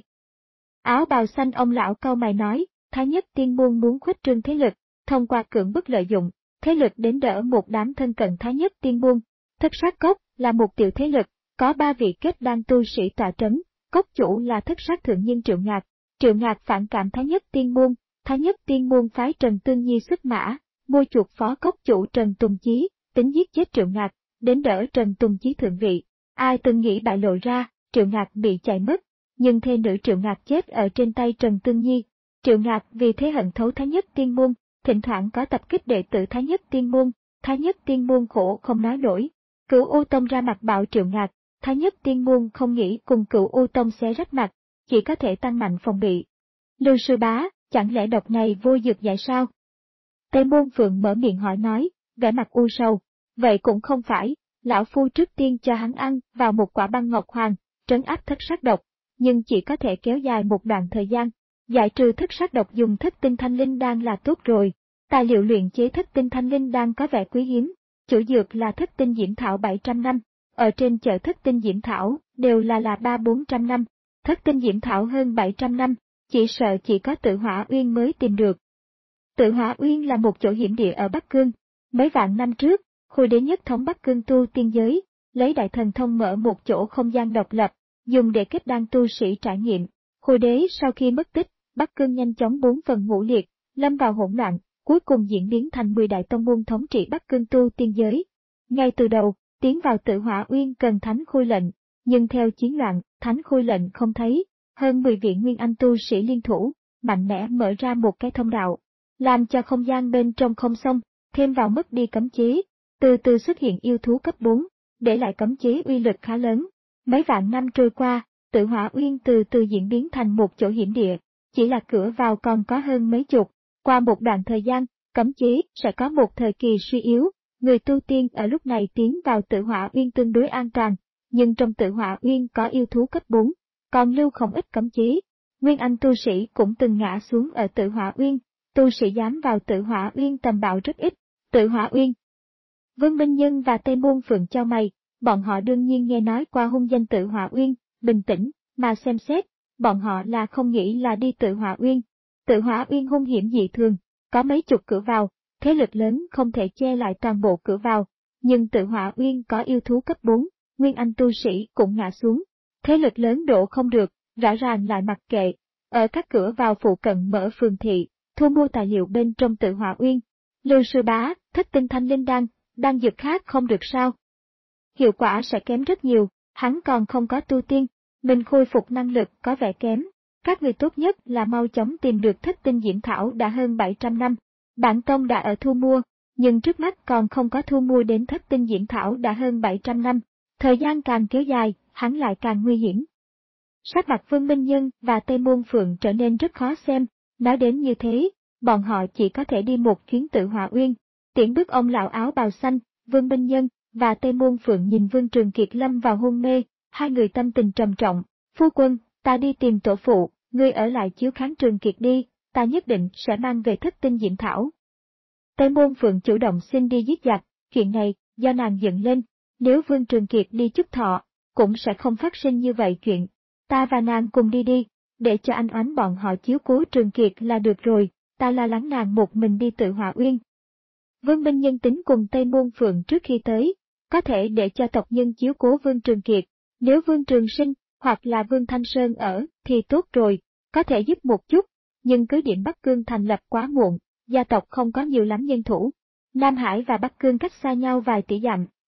Áo bào xanh ông lão cau mày nói, Thái Nhất Tiên Môn muốn khuếch trương thế lực, thông qua cưỡng bức lợi dụng, thế lực đến đỡ một đám thân cận Thái Nhất Tiên Môn. Thất sát cốc là một tiểu thế lực, có ba vị kết đan tu sĩ tọa trấn, cốc chủ là thất sát thượng nhân Triệu Ngạc, Triệu Ngạc phản cảm Thái Nhất Tiên Môn, Thái Nhất Tiên Môn phái Trần Tương Nhi xuất mã, mua chuộc phó cốc chủ Trần Tùng Chí, tính giết chết Triệu Ngạc, đến đỡ Trần Tùng Chí thượng vị. Ai từng nghĩ bại lộ ra, Triệu Ngạc bị chạy mất, nhưng thê nữ Triệu Ngạc chết ở trên tay Trần Tương Nhi. Triệu Ngạc vì thế hận thấu Thái Nhất Tiên Môn, thỉnh thoảng có tập kích đệ tử Thái Nhất Tiên Môn, Thái Nhất Tiên Môn khổ không nói nổi. Cửu U Tông ra mặt bạo Triệu Ngạc, Thái Nhất Tiên Môn không nghĩ cùng Cửu U Tông xé rách mặt, chỉ có thể tăng mạnh phòng bị. Lưu sư bá, chẳng lẽ độc này vô dược giải sao? Tây Môn Phượng mở miệng hỏi nói, vẻ mặt u sầu. Vậy cũng không phải, lão phu trước tiên cho hắn ăn vào một quả băng ngọc hoàng, trấn áp thất sát độc, nhưng chỉ có thể kéo dài một đoạn thời gian. Giải trừ thất sát độc dùng thất tinh thanh linh đan là tốt rồi. Tài liệu luyện chế thất tinh thanh linh đan có vẻ quý hiếm, chủ dược là thất tinh diễm thảo bảy trăm năm, ở trên chợ thất tinh diễm thảo đều là là ba bốn trăm năm, thất tinh diễm thảo hơn bảy trăm năm, chỉ sợ chỉ có Tự Hỏa Uyên mới tìm được. Tự Hỏa Uyên là một chỗ hiểm địa ở Bắc Cương. Mấy vạn năm trước, Khôi đế nhất thống Bắc Cương tu tiên giới, lấy đại thần thông mở một chỗ không gian độc lập, dùng để kết đan tu sĩ trải nghiệm. Khôi đế sau khi mất tích, Bắc Cương nhanh chóng bốn phần ngũ liệt, lâm vào hỗn loạn, cuối cùng diễn biến thành mười đại tông môn thống trị Bắc Cương tu tiên giới. Ngay từ đầu, tiến vào Tự Hỏa Uyên cần Thánh Khôi lệnh, nhưng theo chiến loạn, Thánh Khôi lệnh không thấy, hơn mười vị nguyên anh tu sĩ liên thủ, mạnh mẽ mở ra một cái thông đạo, làm cho không gian bên trong không xong, thêm vào mất đi cấm chế, từ từ xuất hiện yêu thú cấp bốn, để lại cấm chế uy lực khá lớn. Mấy vạn năm trôi qua, Tự Hỏa Uyên từ từ diễn biến thành một chỗ hiểm địa, chỉ là cửa vào còn có hơn mấy chục. Qua một đoạn thời gian, cấm chế sẽ có một thời kỳ suy yếu, người tu tiên ở lúc này tiến vào Tự Hỏa Uyên tương đối an toàn, nhưng trong Tự Hỏa Uyên có yêu thú cấp bốn, còn lưu không ít cấm chế. Nguyên anh tu sĩ cũng từng ngã xuống ở Tự Hỏa Uyên, tu sĩ dám vào Tự Hỏa Uyên tầm bạo rất ít. Tự Hỏa Uyên. Vương Minh Nhân và Tây Môn Phượng chau mày, bọn họ đương nhiên nghe nói qua hung danh Tự Hỏa Uyên, bình tĩnh mà xem xét, bọn họ là không nghĩ là đi Tự Hỏa Uyên. Tự Hỏa Uyên hung hiểm dị thường, có mấy chục cửa vào, thế lực lớn không thể che lại toàn bộ cửa vào, nhưng Tự Hỏa Uyên có yêu thú cấp bốn, nguyên anh tu sĩ cũng ngã xuống, thế lực lớn đổ không được, rõ ràng lại mặc kệ, ở các cửa vào phụ cận mở phường thị, thu mua tài liệu bên trong Tự Hỏa Uyên. Lưu sư bá, thất tinh thanh linh đan, đan dược khác không được sao? Hiệu quả sẽ kém rất nhiều, hắn còn không có tu tiên, mình khôi phục năng lực có vẻ kém. Các người tốt nhất là mau chóng tìm được thất tinh diễm thảo đã hơn bảy trăm năm. Bản tông đã ở thu mua, nhưng trước mắt còn không có thu mua đến thất tinh diễm thảo đã hơn bảy trăm năm. Thời gian càng kéo dài, hắn lại càng nguy hiểm. Sắc mặt Vương Minh Nhân và Tây Môn Phượng trở nên rất khó xem, nói đến như thế, bọn họ chỉ có thể đi một chuyến Tự Hỏa Uyên. Tiễn bước ông lão áo bào xanh, Vương Minh Nhân và Tây Môn Phượng nhìn Vương Trường Kiệt lâm vào hôn mê, hai người tâm tình trầm trọng. Phu quân, ta đi tìm tổ phụ, ngươi ở lại chiếu kháng Trường Kiệt đi, ta nhất định sẽ mang về thất tinh diễm thảo. Tây Môn Phượng chủ động xin đi giết giặc, chuyện này do nàng dựng lên, nếu Vương Trường Kiệt đi chúc thọ, cũng sẽ không phát sinh như vậy chuyện. Ta và nàng cùng đi đi, để cho anh oánh bọn họ chiếu cố Trường Kiệt là được rồi, ta lo lắng nàng một mình đi Tự Hỏa Uyên. Vương Minh Nhân tính cùng Tây Môn Phượng trước khi tới, có thể để cho tộc nhân chiếu cố Vương Trường Kiệt, nếu Vương Trường Sinh hoặc là Vương Thanh Sơn ở thì tốt rồi, có thể giúp một chút, nhưng cứ điểm Bắc Cương thành lập quá muộn, gia tộc không có nhiều lắm nhân thủ. Nam Hải và Bắc Cương cách xa nhau vài tỷ dặm,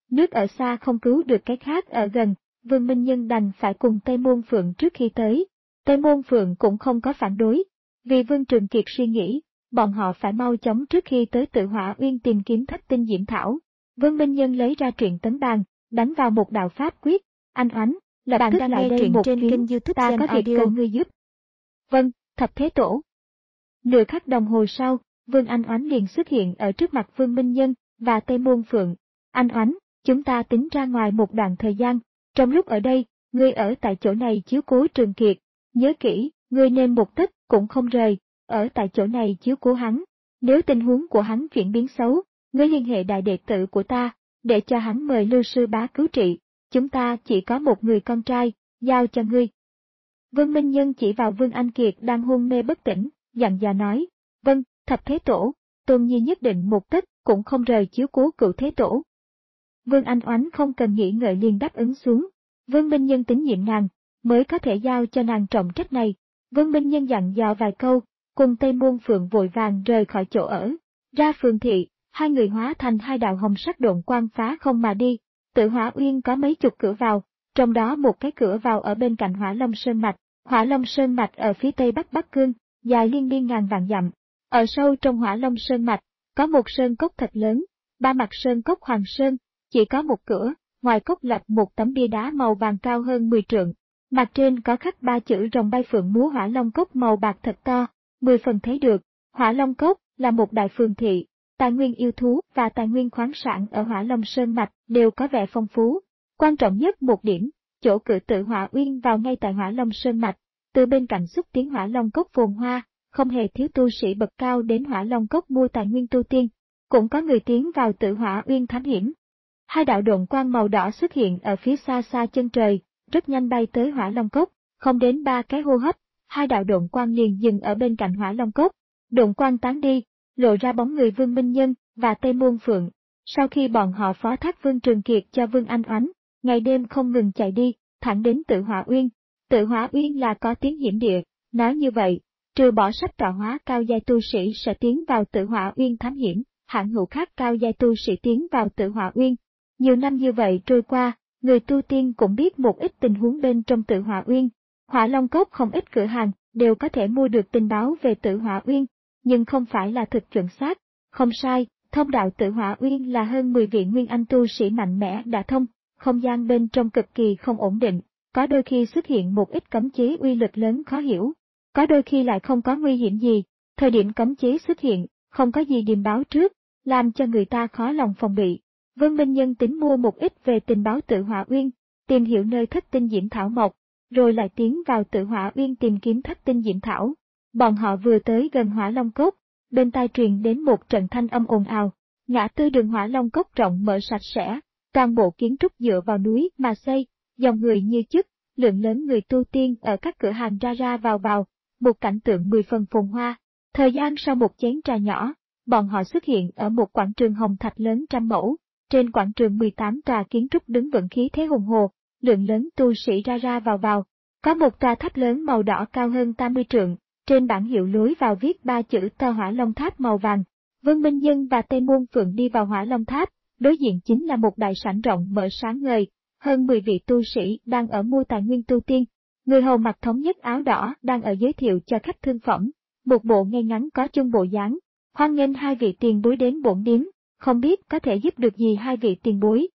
Nước ở xa không cứu được cái khác ở gần, Vương Minh Nhân đành phải cùng Tây Môn Phượng trước khi tới. Tây Môn Phượng cũng không có phản đối, vì Vương Trường Kiệt suy nghĩ, bọn họ phải mau chóng trước khi tới Tử Hỏa Uyên tìm kiếm thất tinh diễm thảo. Vương Minh Nhân lấy ra truyện tấn bàn, đánh vào một đạo pháp quyết, anh oánh, lập Bạn tức đang lại nghe đây truyện một trên chuyến, kênh YouTube ta Gen có việc Audio. cần ngươi giúp. Vâng, Thập Thế Tổ. Nửa khắc đồng hồ sau, Vương Anh Oánh liền xuất hiện ở trước mặt Vương Minh Nhân và Tây Môn Phượng. Anh Oánh, chúng ta tính ra ngoài một đoạn thời gian, trong lúc ở đây, ngươi ở tại chỗ này chiếu cố Trường Kiệt, nhớ kỹ, ngươi nên một tấc cũng không rời, ở tại chỗ này chiếu cố hắn. Nếu tình huống của hắn chuyển biến xấu, ngươi liên hệ đại đệ tử của ta, để cho hắn mời Lưu Sư Bá cứu trị, chúng ta chỉ có một người con trai, giao cho ngươi. Vương Minh Nhân chỉ vào Vương Anh Kiệt đang hôn mê bất tỉnh, dặn dò nói, vâng, Thập Thế Tổ, Tôn Nhi nhất định một tấc cũng không rời chiếu cố Cửu Thế Tổ. Vương Anh Oánh không cần nghĩ ngợi liền đáp ứng xuống, Vương Minh Nhân tín nhiệm nàng, mới có thể giao cho nàng trọng trách này. Vương Minh Nhân dặn dò vài câu, cùng Tây Môn Phượng vội vàng rời khỏi chỗ ở, ra phường thị, hai người hóa thành hai đạo hồng sắc độn quang phá không mà đi. Tử Hỏa Uyên có mấy chục cửa vào, trong đó một cái cửa vào ở bên cạnh Hỏa Long Sơn Mạch. Hỏa Long Sơn Mạch ở phía tây bắc Bắc Cương, dài liên miên ngàn vạn dặm. Ở sâu trong Hỏa Long Sơn Mạch, có một sơn cốc thật lớn, ba mặt sơn cốc Hoàng Sơn, chỉ có một cửa, ngoài cốc lập một tấm bia đá màu vàng cao hơn mười trượng. Mặt trên có khắc ba chữ rồng bay phượng múa Hỏa Long Cốc màu bạc thật to, mười phần thấy được. Hỏa Long Cốc là một đại phường thị, tài nguyên yêu thú và tài nguyên khoáng sản ở Hỏa Long Sơn Mạch đều có vẻ phong phú. Quan trọng nhất một điểm, chỗ cửa Tử Hỏa Uyên vào ngay tại Hỏa Long Sơn Mạch, từ bên cạnh xúc tiến Hỏa Long Cốc phồn hoa, không hề thiếu tu sĩ bậc cao đến Hỏa Long Cốc mua tài nguyên tu tiên, cũng có người tiến vào Tử Hỏa Uyên thám hiểm. Hai đạo độn quang màu đỏ xuất hiện ở phía xa xa chân trời, rất nhanh bay tới Hỏa Long Cốc, không đến ba cái hô hấp, hai đạo độn quang liền dừng ở bên cạnh Hỏa Long Cốc. Độn quang tán đi, lộ ra bóng người Vương Minh Nhân và Tây Môn Phượng. Sau khi bọn họ phó thác Vương Trường Kiệt cho Vương Anh Oánh, ngày đêm không ngừng chạy đi, thẳng đến Tử Hỏa Uyên. Tử Hỏa Uyên là có tiếng hiểm địa, nói như vậy, trừ bỏ sắp tọa hóa cao giai tu sĩ sẽ tiến vào Tử Hỏa Uyên thám hiểm, hạng hữu khác cao giai tu sĩ tiến vào Tử Hỏa Uyên. Nhiều năm như vậy trôi qua, người tu tiên cũng biết một ít tình huống bên trong Tử Hỏa Uyên. Hỏa Long Cốc không ít cửa hàng đều có thể mua được tình báo về Tử Hỏa Uyên, nhưng không phải là thực chuẩn xác. Không sai, thông đạo Tử Hỏa Uyên là hơn mười vị nguyên anh tu sĩ mạnh mẽ đã thông, không gian bên trong cực kỳ không ổn định, có đôi khi xuất hiện một ít cấm chế uy lực lớn khó hiểu, có đôi khi lại không có nguy hiểm gì. Thời điểm cấm chế xuất hiện, không có gì điềm báo trước, làm cho người ta khó lòng phòng bị. Vương Minh Nhân tính mua một ít về tình báo Tử Hỏa Uyên, tìm hiểu nơi thất tinh diễm thảo mộc, rồi lại tiến vào Tử Hỏa Uyên tìm kiếm thất tinh diễm thảo. Bọn họ vừa tới gần Hỏa Long Cốc, bên tai truyền đến một trận thanh âm ồn ào. Ngã tư đường Hỏa Long Cốc rộng mở sạch sẽ, toàn bộ kiến trúc dựa vào núi mà xây, dòng người như chức, lượng lớn người tu tiên ở các cửa hàng ra ra vào vào, một cảnh tượng mười phần phồn hoa. Thời gian sau một chén trà nhỏ, bọn họ xuất hiện ở một quảng trường hồng thạch lớn trăm mẫu. Trên quảng trường mười tám tòa kiến trúc đứng vững khí thế hùng hồ, lượng lớn tu sĩ ra ra vào vào. Có một tòa tháp lớn màu đỏ cao hơn tám mươi trượng, trên bảng hiệu lối vào viết ba chữ to Hỏa Long Tháp màu vàng. Vương Minh Nhân và Tây Môn Phượng đi vào Hỏa Long Tháp, đối diện chính là một đại sảnh rộng mở sáng ngời, hơn mười vị tu sĩ đang ở mua tài nguyên tu tiên. Người hầu mặc thống nhất áo đỏ đang ở giới thiệu cho khách thương phẩm, một bộ ngay ngắn có chung bộ dáng. Hoan nghênh hai vị tiền bối đến bổn điếm, không biết có thể giúp được gì hai vị tiền bối.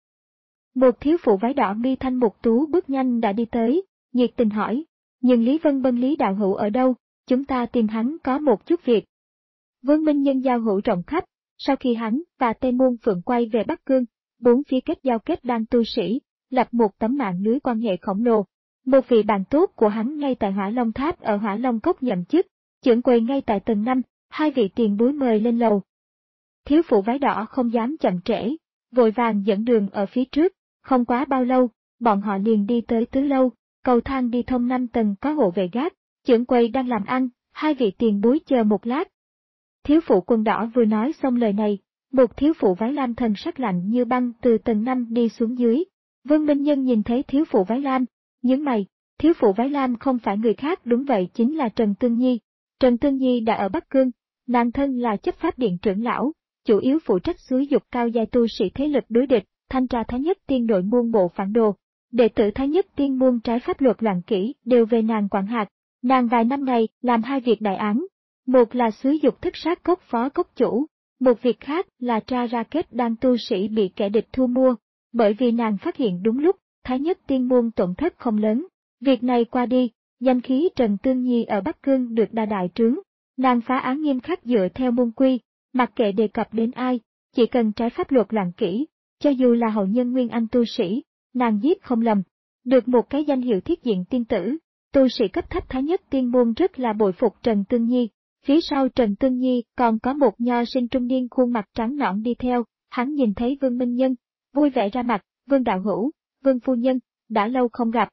Một thiếu phụ váy đỏ mi thanh mục tú bước nhanh đã đi tới, nhiệt tình hỏi, nhưng Lý Vân Bân Lý đạo hữu ở đâu, chúng ta tìm hắn có một chút việc. Vương Minh Nhân giao hữu rộng khắp, sau khi hắn và Tây Môn Phượng quay về Bắc Cương, bốn phía kết giao kết đan tu sĩ, lập một tấm mạng lưới quan hệ khổng lồ. Một vị bạn tốt của hắn ngay tại Hỏa Long Tháp ở Hỏa Long Cốc nhậm chức, trưởng quầy ngay tại tầng năm, hai vị tiền bối mời lên lầu. Thiếu phụ váy đỏ không dám chậm trễ, vội vàng dẫn đường ở phía trước, không quá bao lâu, bọn họ liền đi tới tứ lâu, cầu thang đi thông năm tầng có hộ vệ gác, trưởng quầy đang làm ăn, hai vị tiền bối chờ một lát. Thiếu phụ quần đỏ vừa nói xong lời này, một thiếu phụ váy lam thần sắc lạnh như băng từ tầng năm đi xuống dưới. Vương Minh Nhân nhìn thấy thiếu phụ váy lam, nhướng mày, thiếu phụ váy lam không phải người khác, đúng vậy chính là Trần Tương Nhi. Trần Tương Nhi đã ở Bắc Cương, nàng thân là chấp pháp điện trưởng lão, chủ yếu phụ trách xúi dục cao giai tu sĩ thế lực đối địch, thanh tra Thái Nhất Tiên đội muôn bộ phản đồ. Đệ tử Thái Nhất Tiên muôn trái pháp luật loạn kỷ đều về nàng quản hạt. Nàng vài năm này làm hai việc đại án. Một là xúi dục thức sát cốc phó cốc chủ. Một việc khác là tra ra kết đan tu sĩ bị kẻ địch thu mua. Bởi vì nàng phát hiện đúng lúc, Thái Nhất Tiên muôn tổn thất không lớn. Việc này qua đi, danh khí Trần Tương Nhi ở Bắc Cương được đa đại trướng. Nàng phá án nghiêm khắc dựa theo môn quy, mặc kệ đề cập đến ai, chỉ cần trái pháp luật loạn kỷ, cho dù là hậu nhân nguyên anh tu sĩ, nàng giết không lầm. Được một cái danh hiệu thiết diện tiên tử, tu sĩ cấp thấp Thái Nhất Tiên môn rất là bội phục Trần Tương Nhi. Phía sau Trần Tương Nhi còn có một nho sinh trung niên khuôn mặt trắng nõn đi theo, hắn nhìn thấy Vương Minh Nhân, vui vẻ ra mặt, Vương đạo hữu, Vương phu nhân, đã lâu không gặp.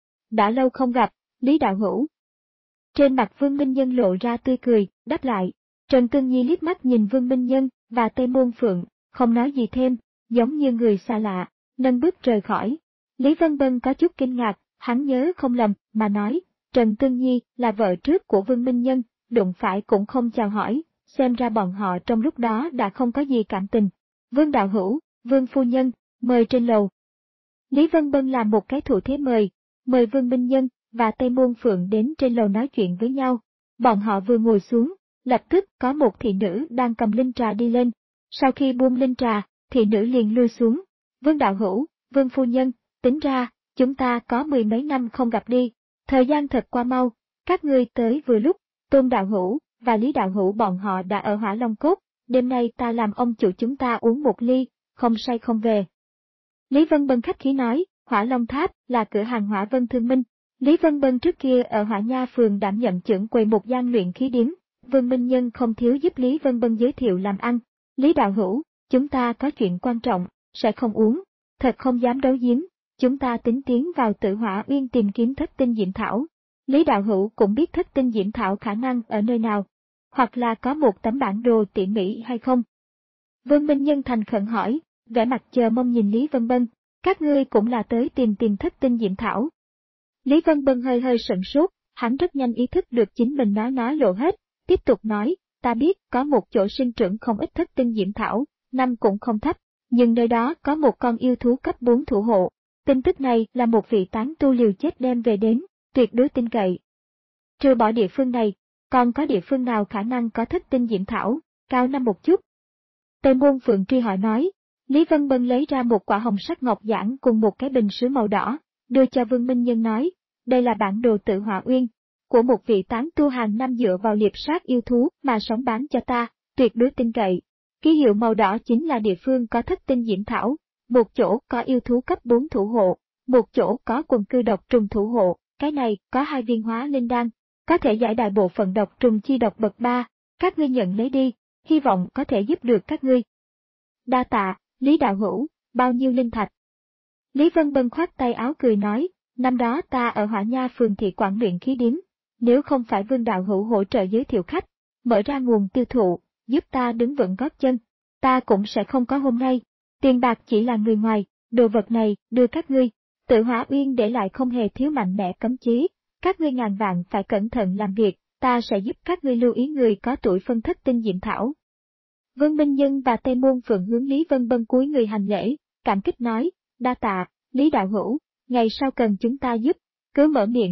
Đã lâu không gặp, Lý đạo hữu. Trên mặt Vương Minh Nhân lộ ra tươi cười, đáp lại. Trần Tương Nhi liếc mắt nhìn Vương Minh Nhân và Tây Môn Phượng, không nói gì thêm, giống như người xa lạ, nâng bước rời khỏi. Lý Vân Bân có chút kinh ngạc, hắn nhớ không lầm, mà nói, Trần Tương Nhi là vợ trước của Vương Minh Nhân, đụng phải cũng không chào hỏi, xem ra bọn họ trong lúc đó đã không có gì cảm tình. Vương đạo hữu, Vương phu nhân, mời trên lầu. Lý Vân Bân làm một cái thủ thế mời, mời Vương Minh Nhân và Tây Môn Phượng đến trên lầu nói chuyện với nhau. Bọn họ vừa ngồi xuống, lập tức có một thị nữ đang cầm linh trà đi lên. Sau khi buông linh trà, thị nữ liền lui xuống. Vương đạo hữu, Vương phu nhân, tính ra, chúng ta có mười mấy năm không gặp đi. Thời gian thật qua mau, các ngươi tới vừa lúc, Tôn đạo hữu và Lý đạo hữu bọn họ đã ở Hỏa Long Cốt, đêm nay ta làm ông chủ chúng ta uống một ly, không say không về. Lý Vân Bân khách khí nói, Hỏa Long Tháp là cửa hàng Hỏa Vân Thương Minh. Lý Vân Bân trước kia ở Hỏa Nha phường đảm nhận trưởng quầy một gian luyện khí điếm, Vương Minh Nhân không thiếu giúp Lý Vân Bân giới thiệu làm ăn. Lý đạo hữu, chúng ta có chuyện quan trọng, sẽ không uống, thật không dám đấu giếm, chúng ta tính tiến vào Tử Hỏa Uyên tìm kiếm thất tinh diễm thảo. Lý đạo hữu cũng biết thất tinh diễm thảo khả năng ở nơi nào, hoặc là có một tấm bản đồ tỉ mỉ hay không? Vương Minh Nhân thành khẩn hỏi, vẻ mặt chờ mong nhìn Lý Vân Bân, các ngươi cũng là tới tìm tìm thất tinh diễm thảo. Lý Vân Bân hơi hơi sửng sốt, hắn rất nhanh ý thức được chính mình nói nói lộ hết, tiếp tục nói, ta biết có một chỗ sinh trưởng không ít thất tinh diễm thảo, năm cũng không thấp, nhưng nơi đó có một con yêu thú cấp bốn thủ hộ. Tin tức này là một vị tán tu liều chết đem về đến, tuyệt đối tin cậy. Trừ bỏ địa phương này, còn có địa phương nào khả năng có thất tinh diễm thảo, cao năm một chút? Tây Môn Phượng truy hỏi nói, Lý Vân Bân lấy ra một quả hồng sắc ngọc giản cùng một cái bình sứ màu đỏ, đưa cho Vương Minh Nhân nói, đây là bản đồ Tử Hỏa Uyên, của một vị tán tu hàng năm dựa vào liệp sát yêu thú mà sống bán cho ta, tuyệt đối tin cậy. Ký hiệu màu đỏ chính là địa phương có thất tinh diễm thảo, một chỗ có yêu thú cấp bốn thủ hộ, một chỗ có quần cư độc trùng thủ hộ, cái này có hai viên hóa linh đan, có thể giải đại bộ phận độc trùng chi độc bậc ba, các ngươi nhận lấy đi, hy vọng có thể giúp được các ngươi. Đa tạ, Lý đạo hữu, bao nhiêu linh thạch? Lý Vân Bân khoát tay áo cười nói, năm đó ta ở Hỏa Nha phường thị quản luyện khí điếm, nếu không phải Vương đạo hữu hỗ trợ giới thiệu khách, mở ra nguồn tiêu thụ, giúp ta đứng vững gót chân, ta cũng sẽ không có hôm nay. Tiền bạc chỉ là người ngoài, đồ vật này đưa các ngươi. Tử Hỏa Uyên để lại không hề thiếu mạnh mẽ cấm chí, các ngươi ngàn vạn phải cẩn thận làm việc, ta sẽ giúp các ngươi lưu ý người có tuổi phân thất tinh diễm thảo. Vương Minh Nhân và Tây Môn Phượng hướng Lý Vân Bân cúi người hành lễ, cảm kích nói, đa tạ, Lý đạo hữu, ngày sau cần chúng ta giúp, cứ mở miệng.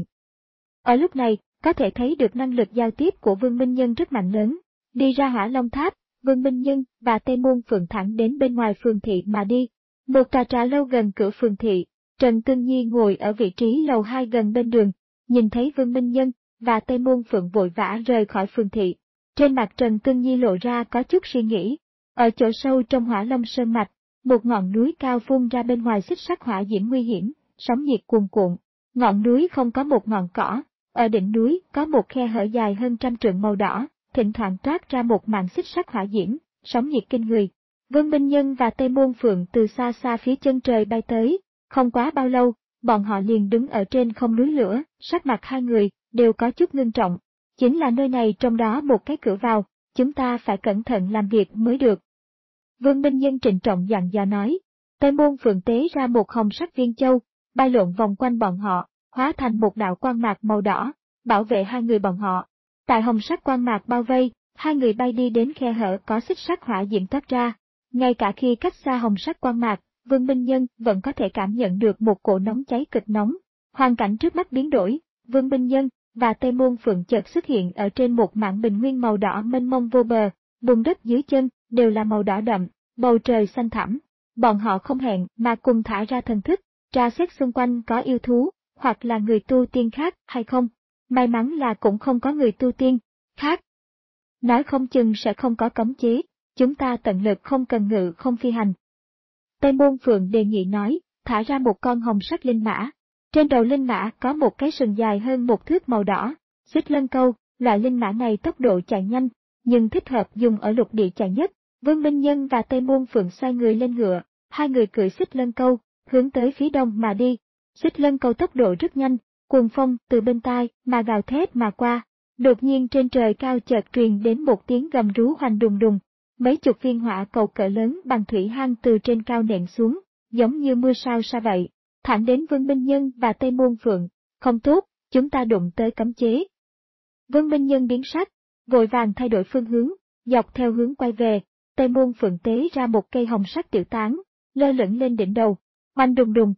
Ở lúc này, có thể thấy được năng lực giao tiếp của Vương Minh Nhân rất mạnh lớn. Đi ra Hỏa Long Tháp, Vương Minh Nhân và Tây Môn Phượng thẳng đến bên ngoài phường thị mà đi. Một tòa trà lâu gần cửa phường thị, Trần Tương Nhi ngồi ở vị trí lầu hai gần bên đường, nhìn thấy Vương Minh Nhân và Tây Môn Phượng vội vã rời khỏi phường thị. Trên mặt Trần Tương Nhi lộ ra có chút suy nghĩ. Ở chỗ sâu trong Hỏa Long Sơn mạch, một ngọn núi cao phun ra bên ngoài xích sắt hỏa diễm nguy hiểm, sóng nhiệt cuồn cuộn. Ngọn núi không có một ngọn cỏ, ở đỉnh núi có một khe hở dài hơn trăm trượng màu đỏ, thỉnh thoảng toát ra một màn xích sắt hỏa diễm, sóng nhiệt kinh người. Vương Minh Nhân và Tây Môn Phượng từ xa xa phía chân trời bay tới, không quá bao lâu, bọn họ liền đứng ở trên không núi lửa, sắc mặt hai người đều có chút ngưng trọng. Chính là nơi này trong đó một cái cửa vào, chúng ta phải cẩn thận làm việc mới được. Vương Minh Nhân trịnh trọng dặn dò nói, Tây Môn Phượng tế ra một hồng sắc viên châu, bay lộn vòng quanh bọn họ, hóa thành một đạo quang mạc màu đỏ, bảo vệ hai người bọn họ. Tại hồng sắc quang mạc bao vây, hai người bay đi đến khe hở có xích sắt hỏa diễm toát ra. Ngay cả khi cách xa hồng sắc quang mạc, Vương Minh Nhân vẫn có thể cảm nhận được một cỗ nóng cháy cực nóng. Hoàn cảnh trước mắt biến đổi, Vương Minh Nhân và Tây Môn Phượng chợt xuất hiện ở trên một mảng bình nguyên màu đỏ mênh mông vô bờ, bùn đất dưới chân đều là màu đỏ đậm, bầu trời xanh thẳm. Bọn họ không hẹn mà cùng thả ra thần thức, tra xét xung quanh có yêu thú, hoặc là người tu tiên khác hay không. May mắn là cũng không có người tu tiên khác. Nói không chừng sẽ không có cấm chế, chúng ta tận lực không cần ngự không phi hành. Tây Môn Phượng đề nghị nói, thả ra một con hồng sắc linh mã. Trên đầu linh mã có một cái sừng dài hơn một thước màu đỏ, xích lân câu, loại linh mã này tốc độ chạy nhanh, nhưng thích hợp dùng ở lục địa chạy nhất. Vương Minh Nhân và Tây Môn Phượng xoay người lên ngựa, hai người cưỡi xích lân câu, hướng tới phía đông mà đi. Xích lân câu tốc độ rất nhanh, cuồng phong từ bên tai mà gào thét mà qua. Đột nhiên trên trời cao chợt truyền đến một tiếng gầm rú hoành đùng đùng. Mấy chục viên hỏa cầu cỡ lớn bằng thủy hang từ trên cao nện xuống, giống như mưa sao sa vậy, thẳng đến Vương Minh Nhân và Tây Môn Phượng. Không tốt, chúng ta đụng tới cấm chế. Vương Minh Nhân biến sắc, vội vàng thay đổi phương hướng, dọc theo hướng quay về. Tây Môn Phượng tế ra một cây hồng sắc tiểu tán, lơ lửng lên đỉnh đầu, oanh đùng đùng.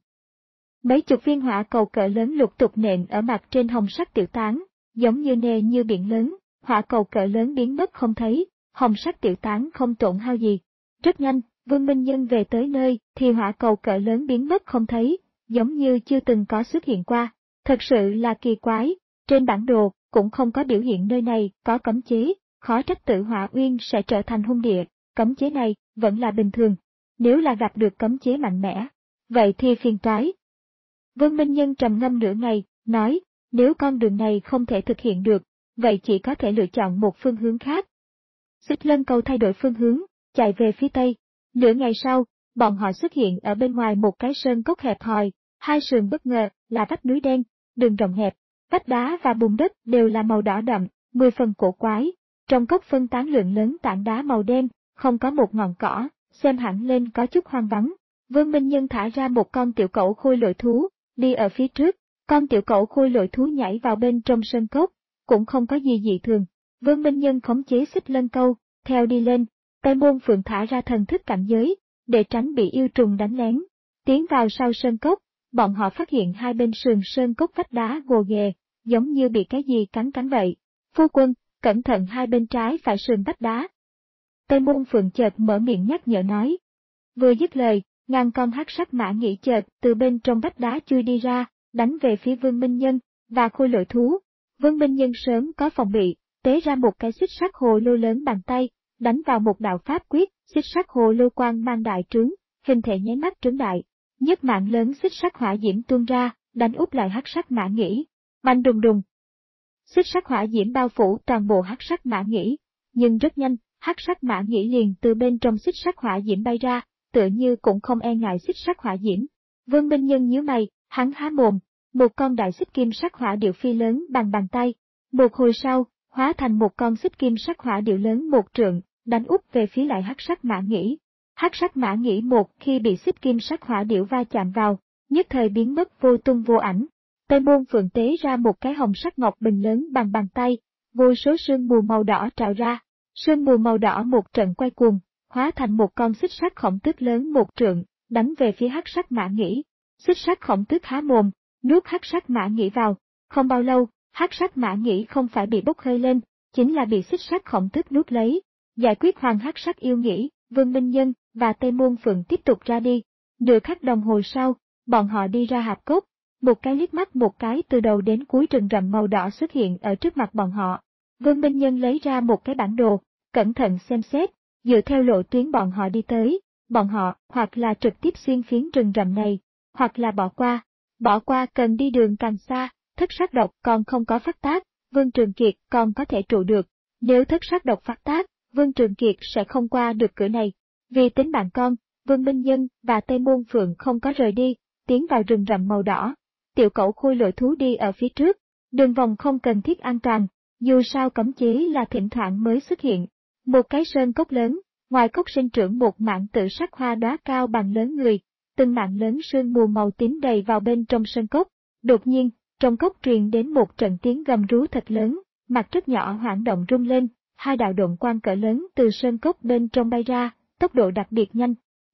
Mấy chục viên hỏa cầu cỡ lớn lục tục nện ở mặt trên hồng sắc tiểu tán, giống như nề như biển lớn, hỏa cầu cỡ lớn biến mất không thấy, hồng sắc tiểu tán không tổn hao gì. Rất nhanh, Vương Minh Nhân về tới nơi thì hỏa cầu cỡ lớn biến mất không thấy, giống như chưa từng có xuất hiện qua. Thật sự là kỳ quái, trên bản đồ cũng không có biểu hiện nơi này có cấm chế, khó trách Tử Hỏa Uyên sẽ trở thành hung địa. Cấm chế này vẫn là bình thường, nếu là gặp được cấm chế mạnh mẽ, vậy thì phiền toái. Vương Minh Nhân trầm ngâm nửa ngày, nói, nếu con đường này không thể thực hiện được, vậy chỉ có thể lựa chọn một phương hướng khác. Xích lân câu thay đổi phương hướng, chạy về phía tây. Nửa ngày sau, bọn họ xuất hiện ở bên ngoài một cái sơn cốc hẹp hòi, hai sườn bất ngờ là vách núi đen, đường rộng hẹp, vách đá và bùn đất đều là màu đỏ đậm, mười phần cổ quái. Trong cốc phân tán lượng lớn tảng đá màu đen, không có một ngọn cỏ, xem hẳn lên có chút hoang vắng. Vương Minh Nhân thả ra một con tiểu cẩu khôi lội thú, đi ở phía trước, con tiểu cẩu khôi lội thú nhảy vào bên trong sơn cốc, cũng không có gì dị thường. Vương Minh Nhân khống chế xích lân câu, theo đi lên, Tây Môn Phượng thả ra thần thức cảnh giới, để tránh bị yêu trùng đánh lén. Tiến vào sau sơn cốc, bọn họ phát hiện hai bên sườn sơn cốc vách đá gồ ghề, giống như bị cái gì cắn cắn vậy. Phu quân, cẩn thận hai bên trái phải sườn vách đá. Tây Môn Phượng chợt mở miệng nhắc nhở nói. Vừa dứt lời, ngàn con hắc sắc mã nhĩ chợt từ bên trong vách đá chui đi ra, đánh về phía Vương Minh Nhân và khôi lội thú. Vương Minh Nhân sớm có phòng bị, tế ra một cái xích sắt hồ lô lớn bàn tay, đánh vào một đạo pháp quyết, xích sắt hồ lô quang mang đại trướng, hình thể nháy mắt trướng đại, nhất mạng lớn xích sắt hỏa diễm tuôn ra, đánh úp lại hắc sắc mã nhĩ. Bành đùng đùng. Xích sắt hỏa diễm bao phủ toàn bộ hắc sắc mã nhĩ, nhưng rất nhanh, hắc sắc mã nhĩ liền từ bên trong xích sắt hỏa diễm bay ra, tựa như cũng không e ngại xích sắt hỏa diễm. Vương Minh Nhân nhíu mày, hắn há mồm, một con đại xích kim sắc hỏa điệu phi lớn bằng bàn tay. Một hồi sau, hóa thành một con xích kim sắc hỏa điệu lớn một trượng, đánh úp về phía lại hắc sắc mã nhĩ. Hắc sắc mã nhĩ một khi bị xích kim sắc hỏa điệu va chạm vào, nhất thời biến mất vô tung vô ảnh. Tây Môn Phượng tế ra một cái hồng sắc ngọc bình lớn bằng bàn tay, vô số sương mù màu đỏ trào ra. Sương mù màu đỏ một trận quay cuồng, hóa thành một con xích sắt khổng tước lớn một trượng, đánh về phía hắc sắc mã nhĩ. Xích sắt khổng tước há mồm, nuốt hắc sắc mã nhĩ vào. Không bao lâu, hắc sắc mã nhĩ không phải bị bốc hơi lên, chính là bị xích sắt khổng tước nuốt lấy. Giải quyết hoàng hắc sắc yêu nhĩ, Vương Minh Nhân và Tây Môn Phượng tiếp tục ra đi. Nửa khắc đồng hồ sau, bọn họ đi ra hạp cốc. Một cái liếc mắt một cái từ đầu đến cuối rừng rậm màu đỏ xuất hiện ở trước mặt bọn họ. Vương Minh Nhân lấy ra một cái bản đồ, cẩn thận xem xét, dựa theo lộ tuyến bọn họ đi tới, bọn họ hoặc là trực tiếp xuyên phiến rừng rậm này, hoặc là bỏ qua. Bỏ qua cần đi đường càng xa, thất sát độc còn không có phát tác, Vương Trường Kiệt còn có thể trụ được. Nếu thất sát độc phát tác, Vương Trường Kiệt sẽ không qua được cửa này. Vì tính bạn con, Vương Minh Nhân và Tây Môn Phượng không có rời đi, tiến vào rừng rậm màu đỏ. Tiểu cẩu khôi lội thú đi ở phía trước, đường vòng không cần thiết an toàn, dù sao cấm chế là thỉnh thoảng mới xuất hiện. Một cái sơn cốc lớn, ngoài cốc sinh trưởng một mảng tự sắc hoa đóa cao bằng lớn người, từng mảng lớn sương mù màu tím đầy vào bên trong sơn cốc. Đột nhiên, trong cốc truyền đến một trận tiếng gầm rú thật lớn, mặt rất nhỏ hoảng động rung lên, hai đạo độn quang cỡ lớn từ sơn cốc bên trong bay ra, tốc độ đặc biệt nhanh.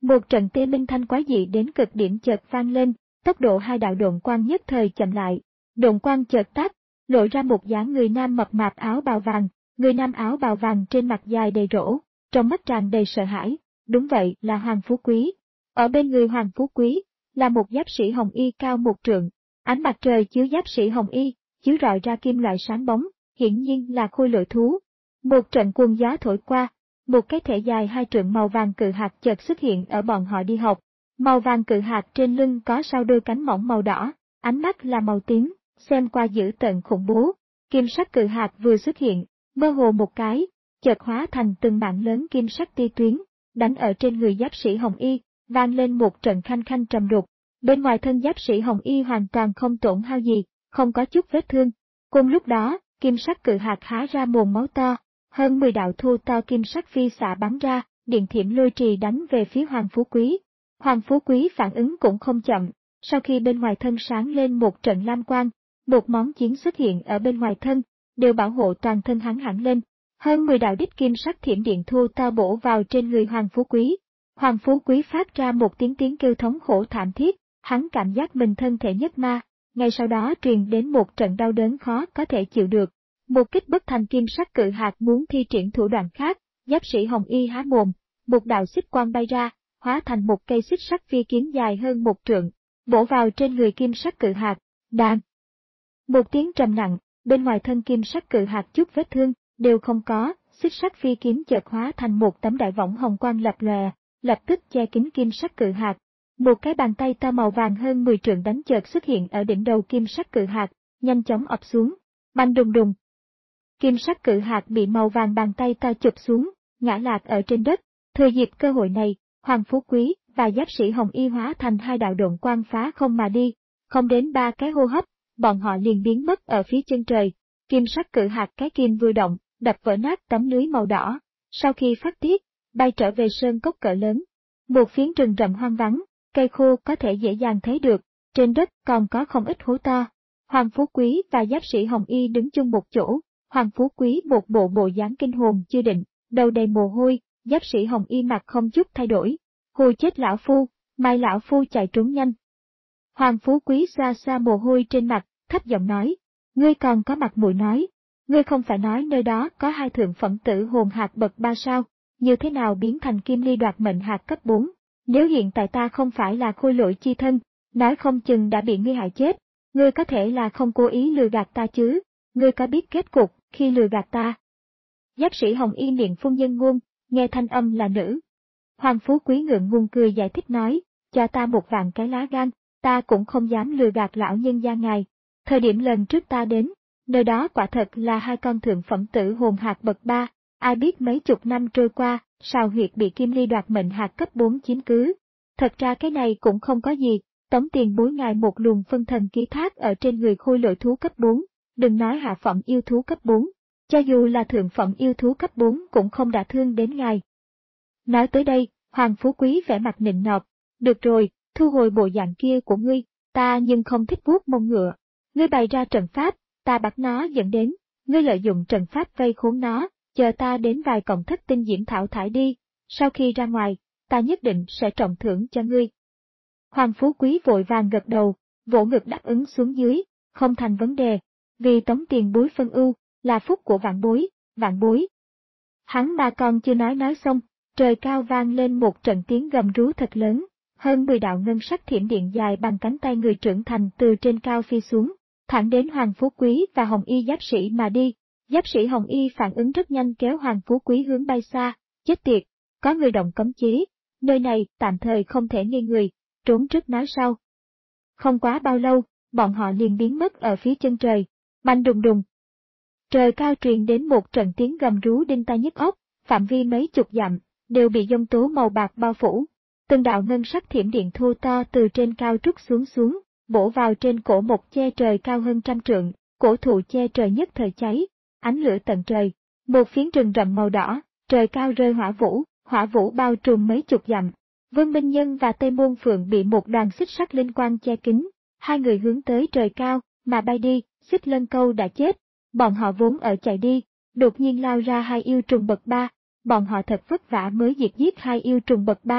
Một trận tê minh thanh quái dị đến cực điểm chợt vang lên, tốc độ hai đạo độn quang nhất thời chậm lại. Độn quang chợt tắt, lộ ra một dáng người nam mập mạp áo bào vàng, người nam áo bào vàng trên mặt dài đầy rỗ, trong mắt tràn đầy sợ hãi. Đúng vậy, là Hoàng Phú Quý. Ở bên người Hoàng Phú Quý là một giáp sĩ hồng y cao một trượng. Ánh mặt trời chiếu giáp sĩ hồng y, chiếu rọi ra kim loại sáng bóng, hiển nhiên là khôi lỗi thú. Một trận cuồng gió thổi qua, một cái thể dài hai trượng màu vàng cự hạt chợt xuất hiện ở bọn họ đi học. Màu vàng cự hạt trên lưng có sau đôi cánh mỏng màu đỏ, ánh mắt là màu tím, xem qua dữ tợn khủng bố. Kim sắc cự hạt vừa xuất hiện, mơ hồ một cái, chợt hóa thành từng mảng lớn kim sắc tia tuyến, đánh ở trên người giáp sĩ hồng y, vang lên một trận khanh khanh trầm đục. Bên ngoài thân giáp sĩ hồng y hoàn toàn không tổn hao gì, không có chút vết thương. Cùng lúc đó, kim sắc cự hạt há ra mồm máu to, hơn mười đạo thu to kim sắc phi xạ bắn ra, điện thiểm lôi trì đánh về phía Hoàng Phú Quý. Hoàng Phú Quý phản ứng cũng không chậm, sau khi bên ngoài thân sáng lên một trận lam quang, một món chiến xuất hiện ở bên ngoài thân, đều bảo hộ toàn thân hắn hẳn lên. Hơn mười đạo đích kim sắc thiểm điện thu to bổ vào trên người Hoàng Phú Quý. Hoàng Phú Quý phát ra một tiếng tiếng kêu thống khổ thảm thiết, hắn cảm giác mình thân thể nhất ma, ngay sau đó truyền đến một trận đau đớn khó có thể chịu được. Một kích bất thành kim sắc cự hạt muốn thi triển thủ đoạn khác, giáp sĩ hồng y há mồm, một đạo xích quang bay ra, hóa thành một cây xích sắt phi kiếm dài hơn một trượng, bổ vào trên người kim sắc cự hạt. Đàn. Một tiếng trầm nặng, bên ngoài thân kim sắc cự hạt chút vết thương đều không có, xích sắt phi kiếm chợt hóa thành một tấm đại võng hồng quang lập lòe, lập tức che kín kim sắc cự hạt. Một cái bàn tay to màu vàng hơn mười trượng đánh chợt xuất hiện ở đỉnh đầu kim sắc cự hạt, nhanh chóng ập xuống. Bành đùng đùng. Kim sắc cự hạt bị màu vàng bàn tay to chụp xuống, ngã lạc ở trên đất. Thừa dịp cơ hội này, Hoàng Phú Quý và giáp sĩ hồng y hóa thành hai đạo độn quang phá không mà đi. Không đến ba cái hô hấp, bọn họ liền biến mất ở phía chân trời. Kim sắc cự hạt cái kim vừa động, đập vỡ nát tấm lưới màu đỏ. Sau khi phát tiết, bay trở về sơn cốc cỡ lớn. Một phiến rừng rậm hoang vắng, cây khô có thể dễ dàng thấy được, trên đất còn có không ít hố to. Hoàng Phú Quý và giáp sĩ hồng y đứng chung một chỗ. Hoàng Phú Quý một bộ bộ dáng kinh hồn chưa định, đầu đầy mồ hôi, giáp sĩ hồng y mặt không chút thay đổi. Hù chết lão phu, mai lão phu chạy trốn nhanh. Hoàng Phú Quý xoa xoa mồ hôi trên mặt, thấp giọng nói, ngươi còn có mặt mũi nói, ngươi không phải nói nơi đó có hai thượng phẩm tử hồn hạt bậc ba sao, như thế nào biến thành kim ly đoạt mệnh hạt cấp bốn, nếu hiện tại ta không phải là khôi lỗi chi thân, nói không chừng đã bị ngươi hại chết, ngươi có thể là không cố ý lừa gạt ta chứ, ngươi có biết kết cục khi lừa gạt ta. Giáp sĩ hồng y miệng phun nhân ngôn, nghe thanh âm là nữ. Hoàng Phú Quý ngượng ngùng cười giải thích nói, cho ta một vạn cái lá gan, ta cũng không dám lừa gạt lão nhân gia ngài. Thời điểm lần trước ta đến, nơi đó quả thật là hai con thượng phẩm tử hồn hạt bậc ba, ai biết mấy chục năm trôi qua, sao huyệt bị kim ly đoạt mệnh hạt cấp bốn chiếm cứ. Thật ra cái này cũng không có gì, tống tiền bối ngài một luồng phân thần ký thác ở trên người khôi lỗi thú cấp bốn, đừng nói hạ phẩm yêu thú cấp bốn, cho dù là thượng phẩm yêu thú cấp bốn cũng không đả thương đến ngài. Nói tới đây, Hoàng Phú Quý vẻ mặt nịnh nọt, được rồi, thu hồi bộ dạng kia của ngươi, ta nhưng không thích vuốt mông ngựa. Ngươi bày ra trận pháp, ta bắt nó dẫn đến, ngươi lợi dụng trận pháp vây khốn nó, chờ ta đến vài cọng thất tinh diễm thảo thải đi, sau khi ra ngoài, ta nhất định sẽ trọng thưởng cho ngươi. Hoàng Phú Quý vội vàng gật đầu, vỗ ngực đáp ứng xuống dưới, không thành vấn đề, vì tống tiền bối phân ưu, là phúc của vạn bối, vạn bối. Hắn mà còn chưa nói nói xong, trời cao vang lên một trận tiếng gầm rú thật lớn, hơn mười đạo ngân sắc thiểm điện dài bằng cánh tay người trưởng thành từ trên cao phi xuống, thẳng đến Hoàng Phú Quý và Hồng Y giáp sĩ mà đi. Giáp sĩ Hồng Y phản ứng rất nhanh kéo Hoàng Phú Quý hướng bay xa, chết tiệt, có người động cấm chế, nơi này tạm thời không thể nghi người, trốn trước nói sau. Không quá bao lâu, bọn họ liền biến mất ở phía chân trời, bành đùng đùng. Trời cao truyền đến một trận tiếng gầm rú đinh tai nhức óc, phạm vi mấy chục dặm, đều bị giông tố màu bạc bao phủ. Từng đạo ngân sắc thiểm điện thô to từ trên cao trút xuống xuống, bổ vào trên cổ một che trời cao hơn trăm trượng, cổ thụ che trời nhất thời cháy, ánh lửa tận trời. Một phiến rừng rậm màu đỏ, trời cao rơi hỏa vũ, hỏa vũ bao trùm mấy chục dặm. Vương Minh Nhân và Tây Môn Phượng bị một đoàn xích sắt linh quang che kín, hai người hướng tới trời cao mà bay đi. Xích Lân Câu đã chết, bọn họ vốn ở chạy đi, đột nhiên lao ra hai yêu trùng bậc ba, bọn họ thật vất vả mới diệt giết hai yêu trùng bậc ba,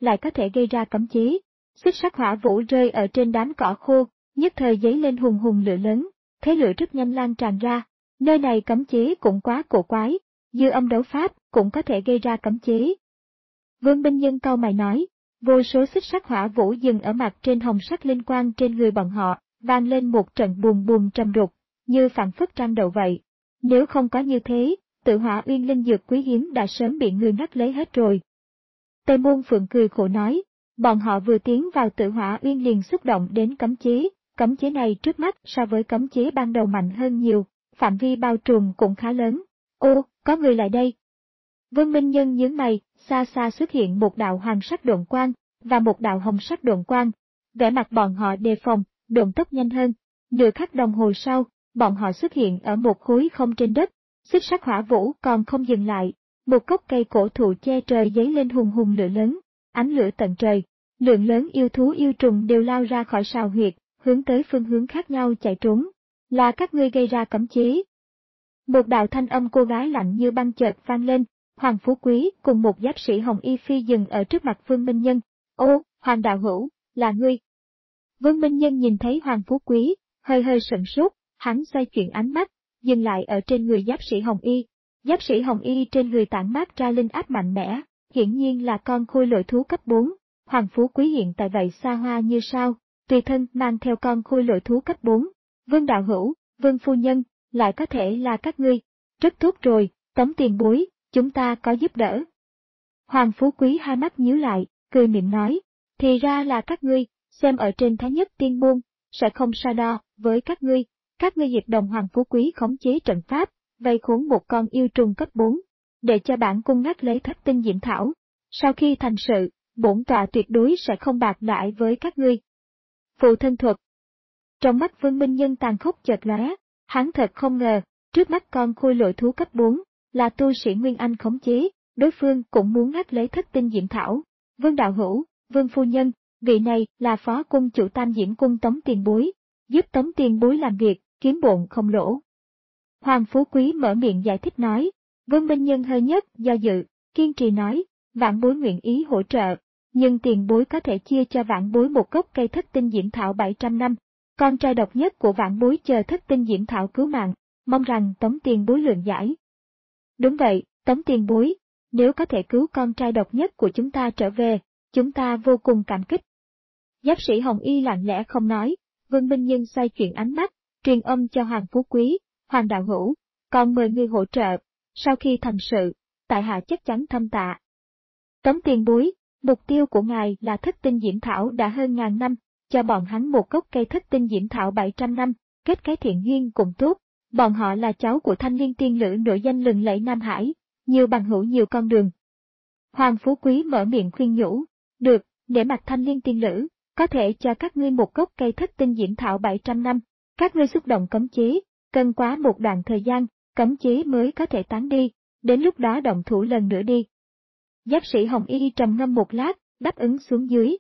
lại có thể gây ra cấm chế. Xích sắt hỏa vũ rơi ở trên đám cỏ khô, nhất thời giấy lên hùng hùng lửa lớn, thế lửa rất nhanh lan tràn ra. Nơi này cấm chế cũng quá cổ quái, dư âm đấu pháp cũng có thể gây ra cấm chế. Vương Minh Nhân cau mày nói, vô số xích sắt hỏa vũ dừng ở mặt trên hồng sắc linh quang trên người bọn họ, vang lên một trận bùm bùm trầm đục, như phảng phất răng đầu vậy. Nếu không có như thế, Tự Hỏa Uyên linh dược quý hiếm đã sớm bị người ngắt lấy hết rồi. Tây Môn Phượng cười khổ nói, bọn họ vừa tiến vào Tự Hỏa Uyên liền xúc động đến cấm chế, cấm chế này trước mắt so với cấm chế ban đầu mạnh hơn nhiều, phạm vi bao trùm cũng khá lớn. Ô, có người lại đây. Vương Minh Nhân nhướng mày, xa xa xuất hiện một đạo hoàng sắc độn quang, và một đạo hồng sắc độn quang. Vẻ mặt bọn họ đề phòng, độn tốc nhanh hơn. Nửa khắc đồng hồ sau, bọn họ xuất hiện ở một khối không trên đất. Xích sắt hỏa vũ còn không dừng lại, một gốc cây cổ thụ che trời giấy lên hùng hùng lửa lớn, ánh lửa tận trời. Lượng lớn yêu thú yêu trùng đều lao ra khỏi sào huyệt, hướng tới phương hướng khác nhau chạy trốn. Là các ngươi gây ra cấm chế. Một đạo thanh âm cô gái lạnh như băng chợt vang lên. Hoàng Phú Quý cùng một giáp sĩ hồng y phi dừng ở trước mặt Vương Minh Nhân. Ô, Hoàng đạo hữu, là ngươi. Vương Minh Nhân nhìn thấy Hoàng Phú Quý, hơi hơi sửng sốt, hắn xoay chuyển ánh mắt, dừng lại ở trên người giáp sĩ hồng y. Giáp sĩ hồng y trên người tản mát ra linh áp mạnh mẽ, hiển nhiên là con khôi lỗi thú cấp bốn. Hoàng Phú Quý hiện tại vậy xa hoa như sao, tùy thân mang theo con khôi lỗi thú cấp bốn. Vương đạo hữu, Vương phu nhân, lại có thể là các ngươi. Rất tốt rồi, Tống tiền bối, chúng ta có giúp đỡ. Hoàng Phú Quý hai mắt nhíu lại, cười mỉm nói, thì ra là các ngươi, xem ở trên Thái Nhất Tiên Môn, sẽ không so đo với các ngươi. Các ngươi diệt đồng Hoàng Phú Quý khống chế trận pháp, vây khốn một con yêu trùng cấp bốn, để cho bản cung ngắt lấy thất tinh diễm thảo. Sau khi thành sự, bổn tọa tuyệt đối sẽ không bạc đãi với các ngươi. Phụ thân thuật. Trong mắt Vương Minh Nhân tàn khốc chợt lóe, hắn thật không ngờ, trước mắt con khôi lỗi thú cấp bốn, là tu sĩ Nguyên Anh khống chế, đối phương cũng muốn ngắt lấy thất tinh diễm thảo. Vương đạo hữu, Vương phu nhân, vị này là phó cung chủ Tam Diễm cung Tống tiền bối, giúp Tống tiền bối làm việc, kiếm bộn không lỗ. Hoàng Phú Quý mở miệng giải thích nói, Vương Minh Nhân hơi nhất do dự, kiên trì nói, vãn bối nguyện ý hỗ trợ, nhưng tiền bối có thể chia cho vãn bối một gốc cây thất tinh diễm thảo bảy trăm năm, con trai độc nhất của vãn bối chờ thất tinh diễm thảo cứu mạng, mong rằng Tống tiền bối lượng giải. Đúng vậy, Tống tiền bối, nếu có thể cứu con trai độc nhất của chúng ta trở về, chúng ta vô cùng cảm kích. Giáp sĩ Hồng Y lặng lẽ không nói, Vương Minh Nhân xoay chuyển ánh mắt, truyền âm cho Hoàng Phú Quý, Hoàng đạo hữu, còn mời ngươi hỗ trợ, sau khi thành sự, tại hạ chắc chắn thâm tạ. Tống tiền bối, mục tiêu của ngài là thất tinh diễm thảo đã hơn ngàn năm, cho bọn hắn một gốc cây thất tinh diễm thảo bảy trăm năm, kết cái thiện duyên cũng tốt. Bọn họ là cháu của thanh liên tiên nữ nổi danh lừng lẫy Nam Hải, nhiều bằng hữu nhiều con đường. Hoàng Phú Quý mở miệng khuyên nhủ, được, để mặt thanh liên tiên nữ, có thể cho các ngươi một gốc cây thất tinh diễm thảo bảy trăm năm, các ngươi xúc động cấm chế, cần quá một đoạn thời gian, cấm chế mới có thể tán đi, đến lúc đó động thủ lần nữa đi. Giáp sĩ Hồng Y trầm ngâm một lát, đáp ứng xuống dưới.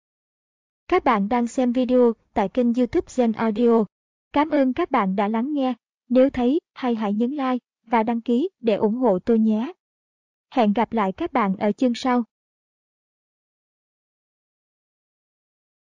Các bạn đang xem video tại kênh YouTube Gen Audio. Cảm ơn các bạn đã lắng nghe. Nếu thấy hay hãy nhấn like và đăng ký để ủng hộ tôi nhé. Hẹn gặp lại các bạn ở chương sau.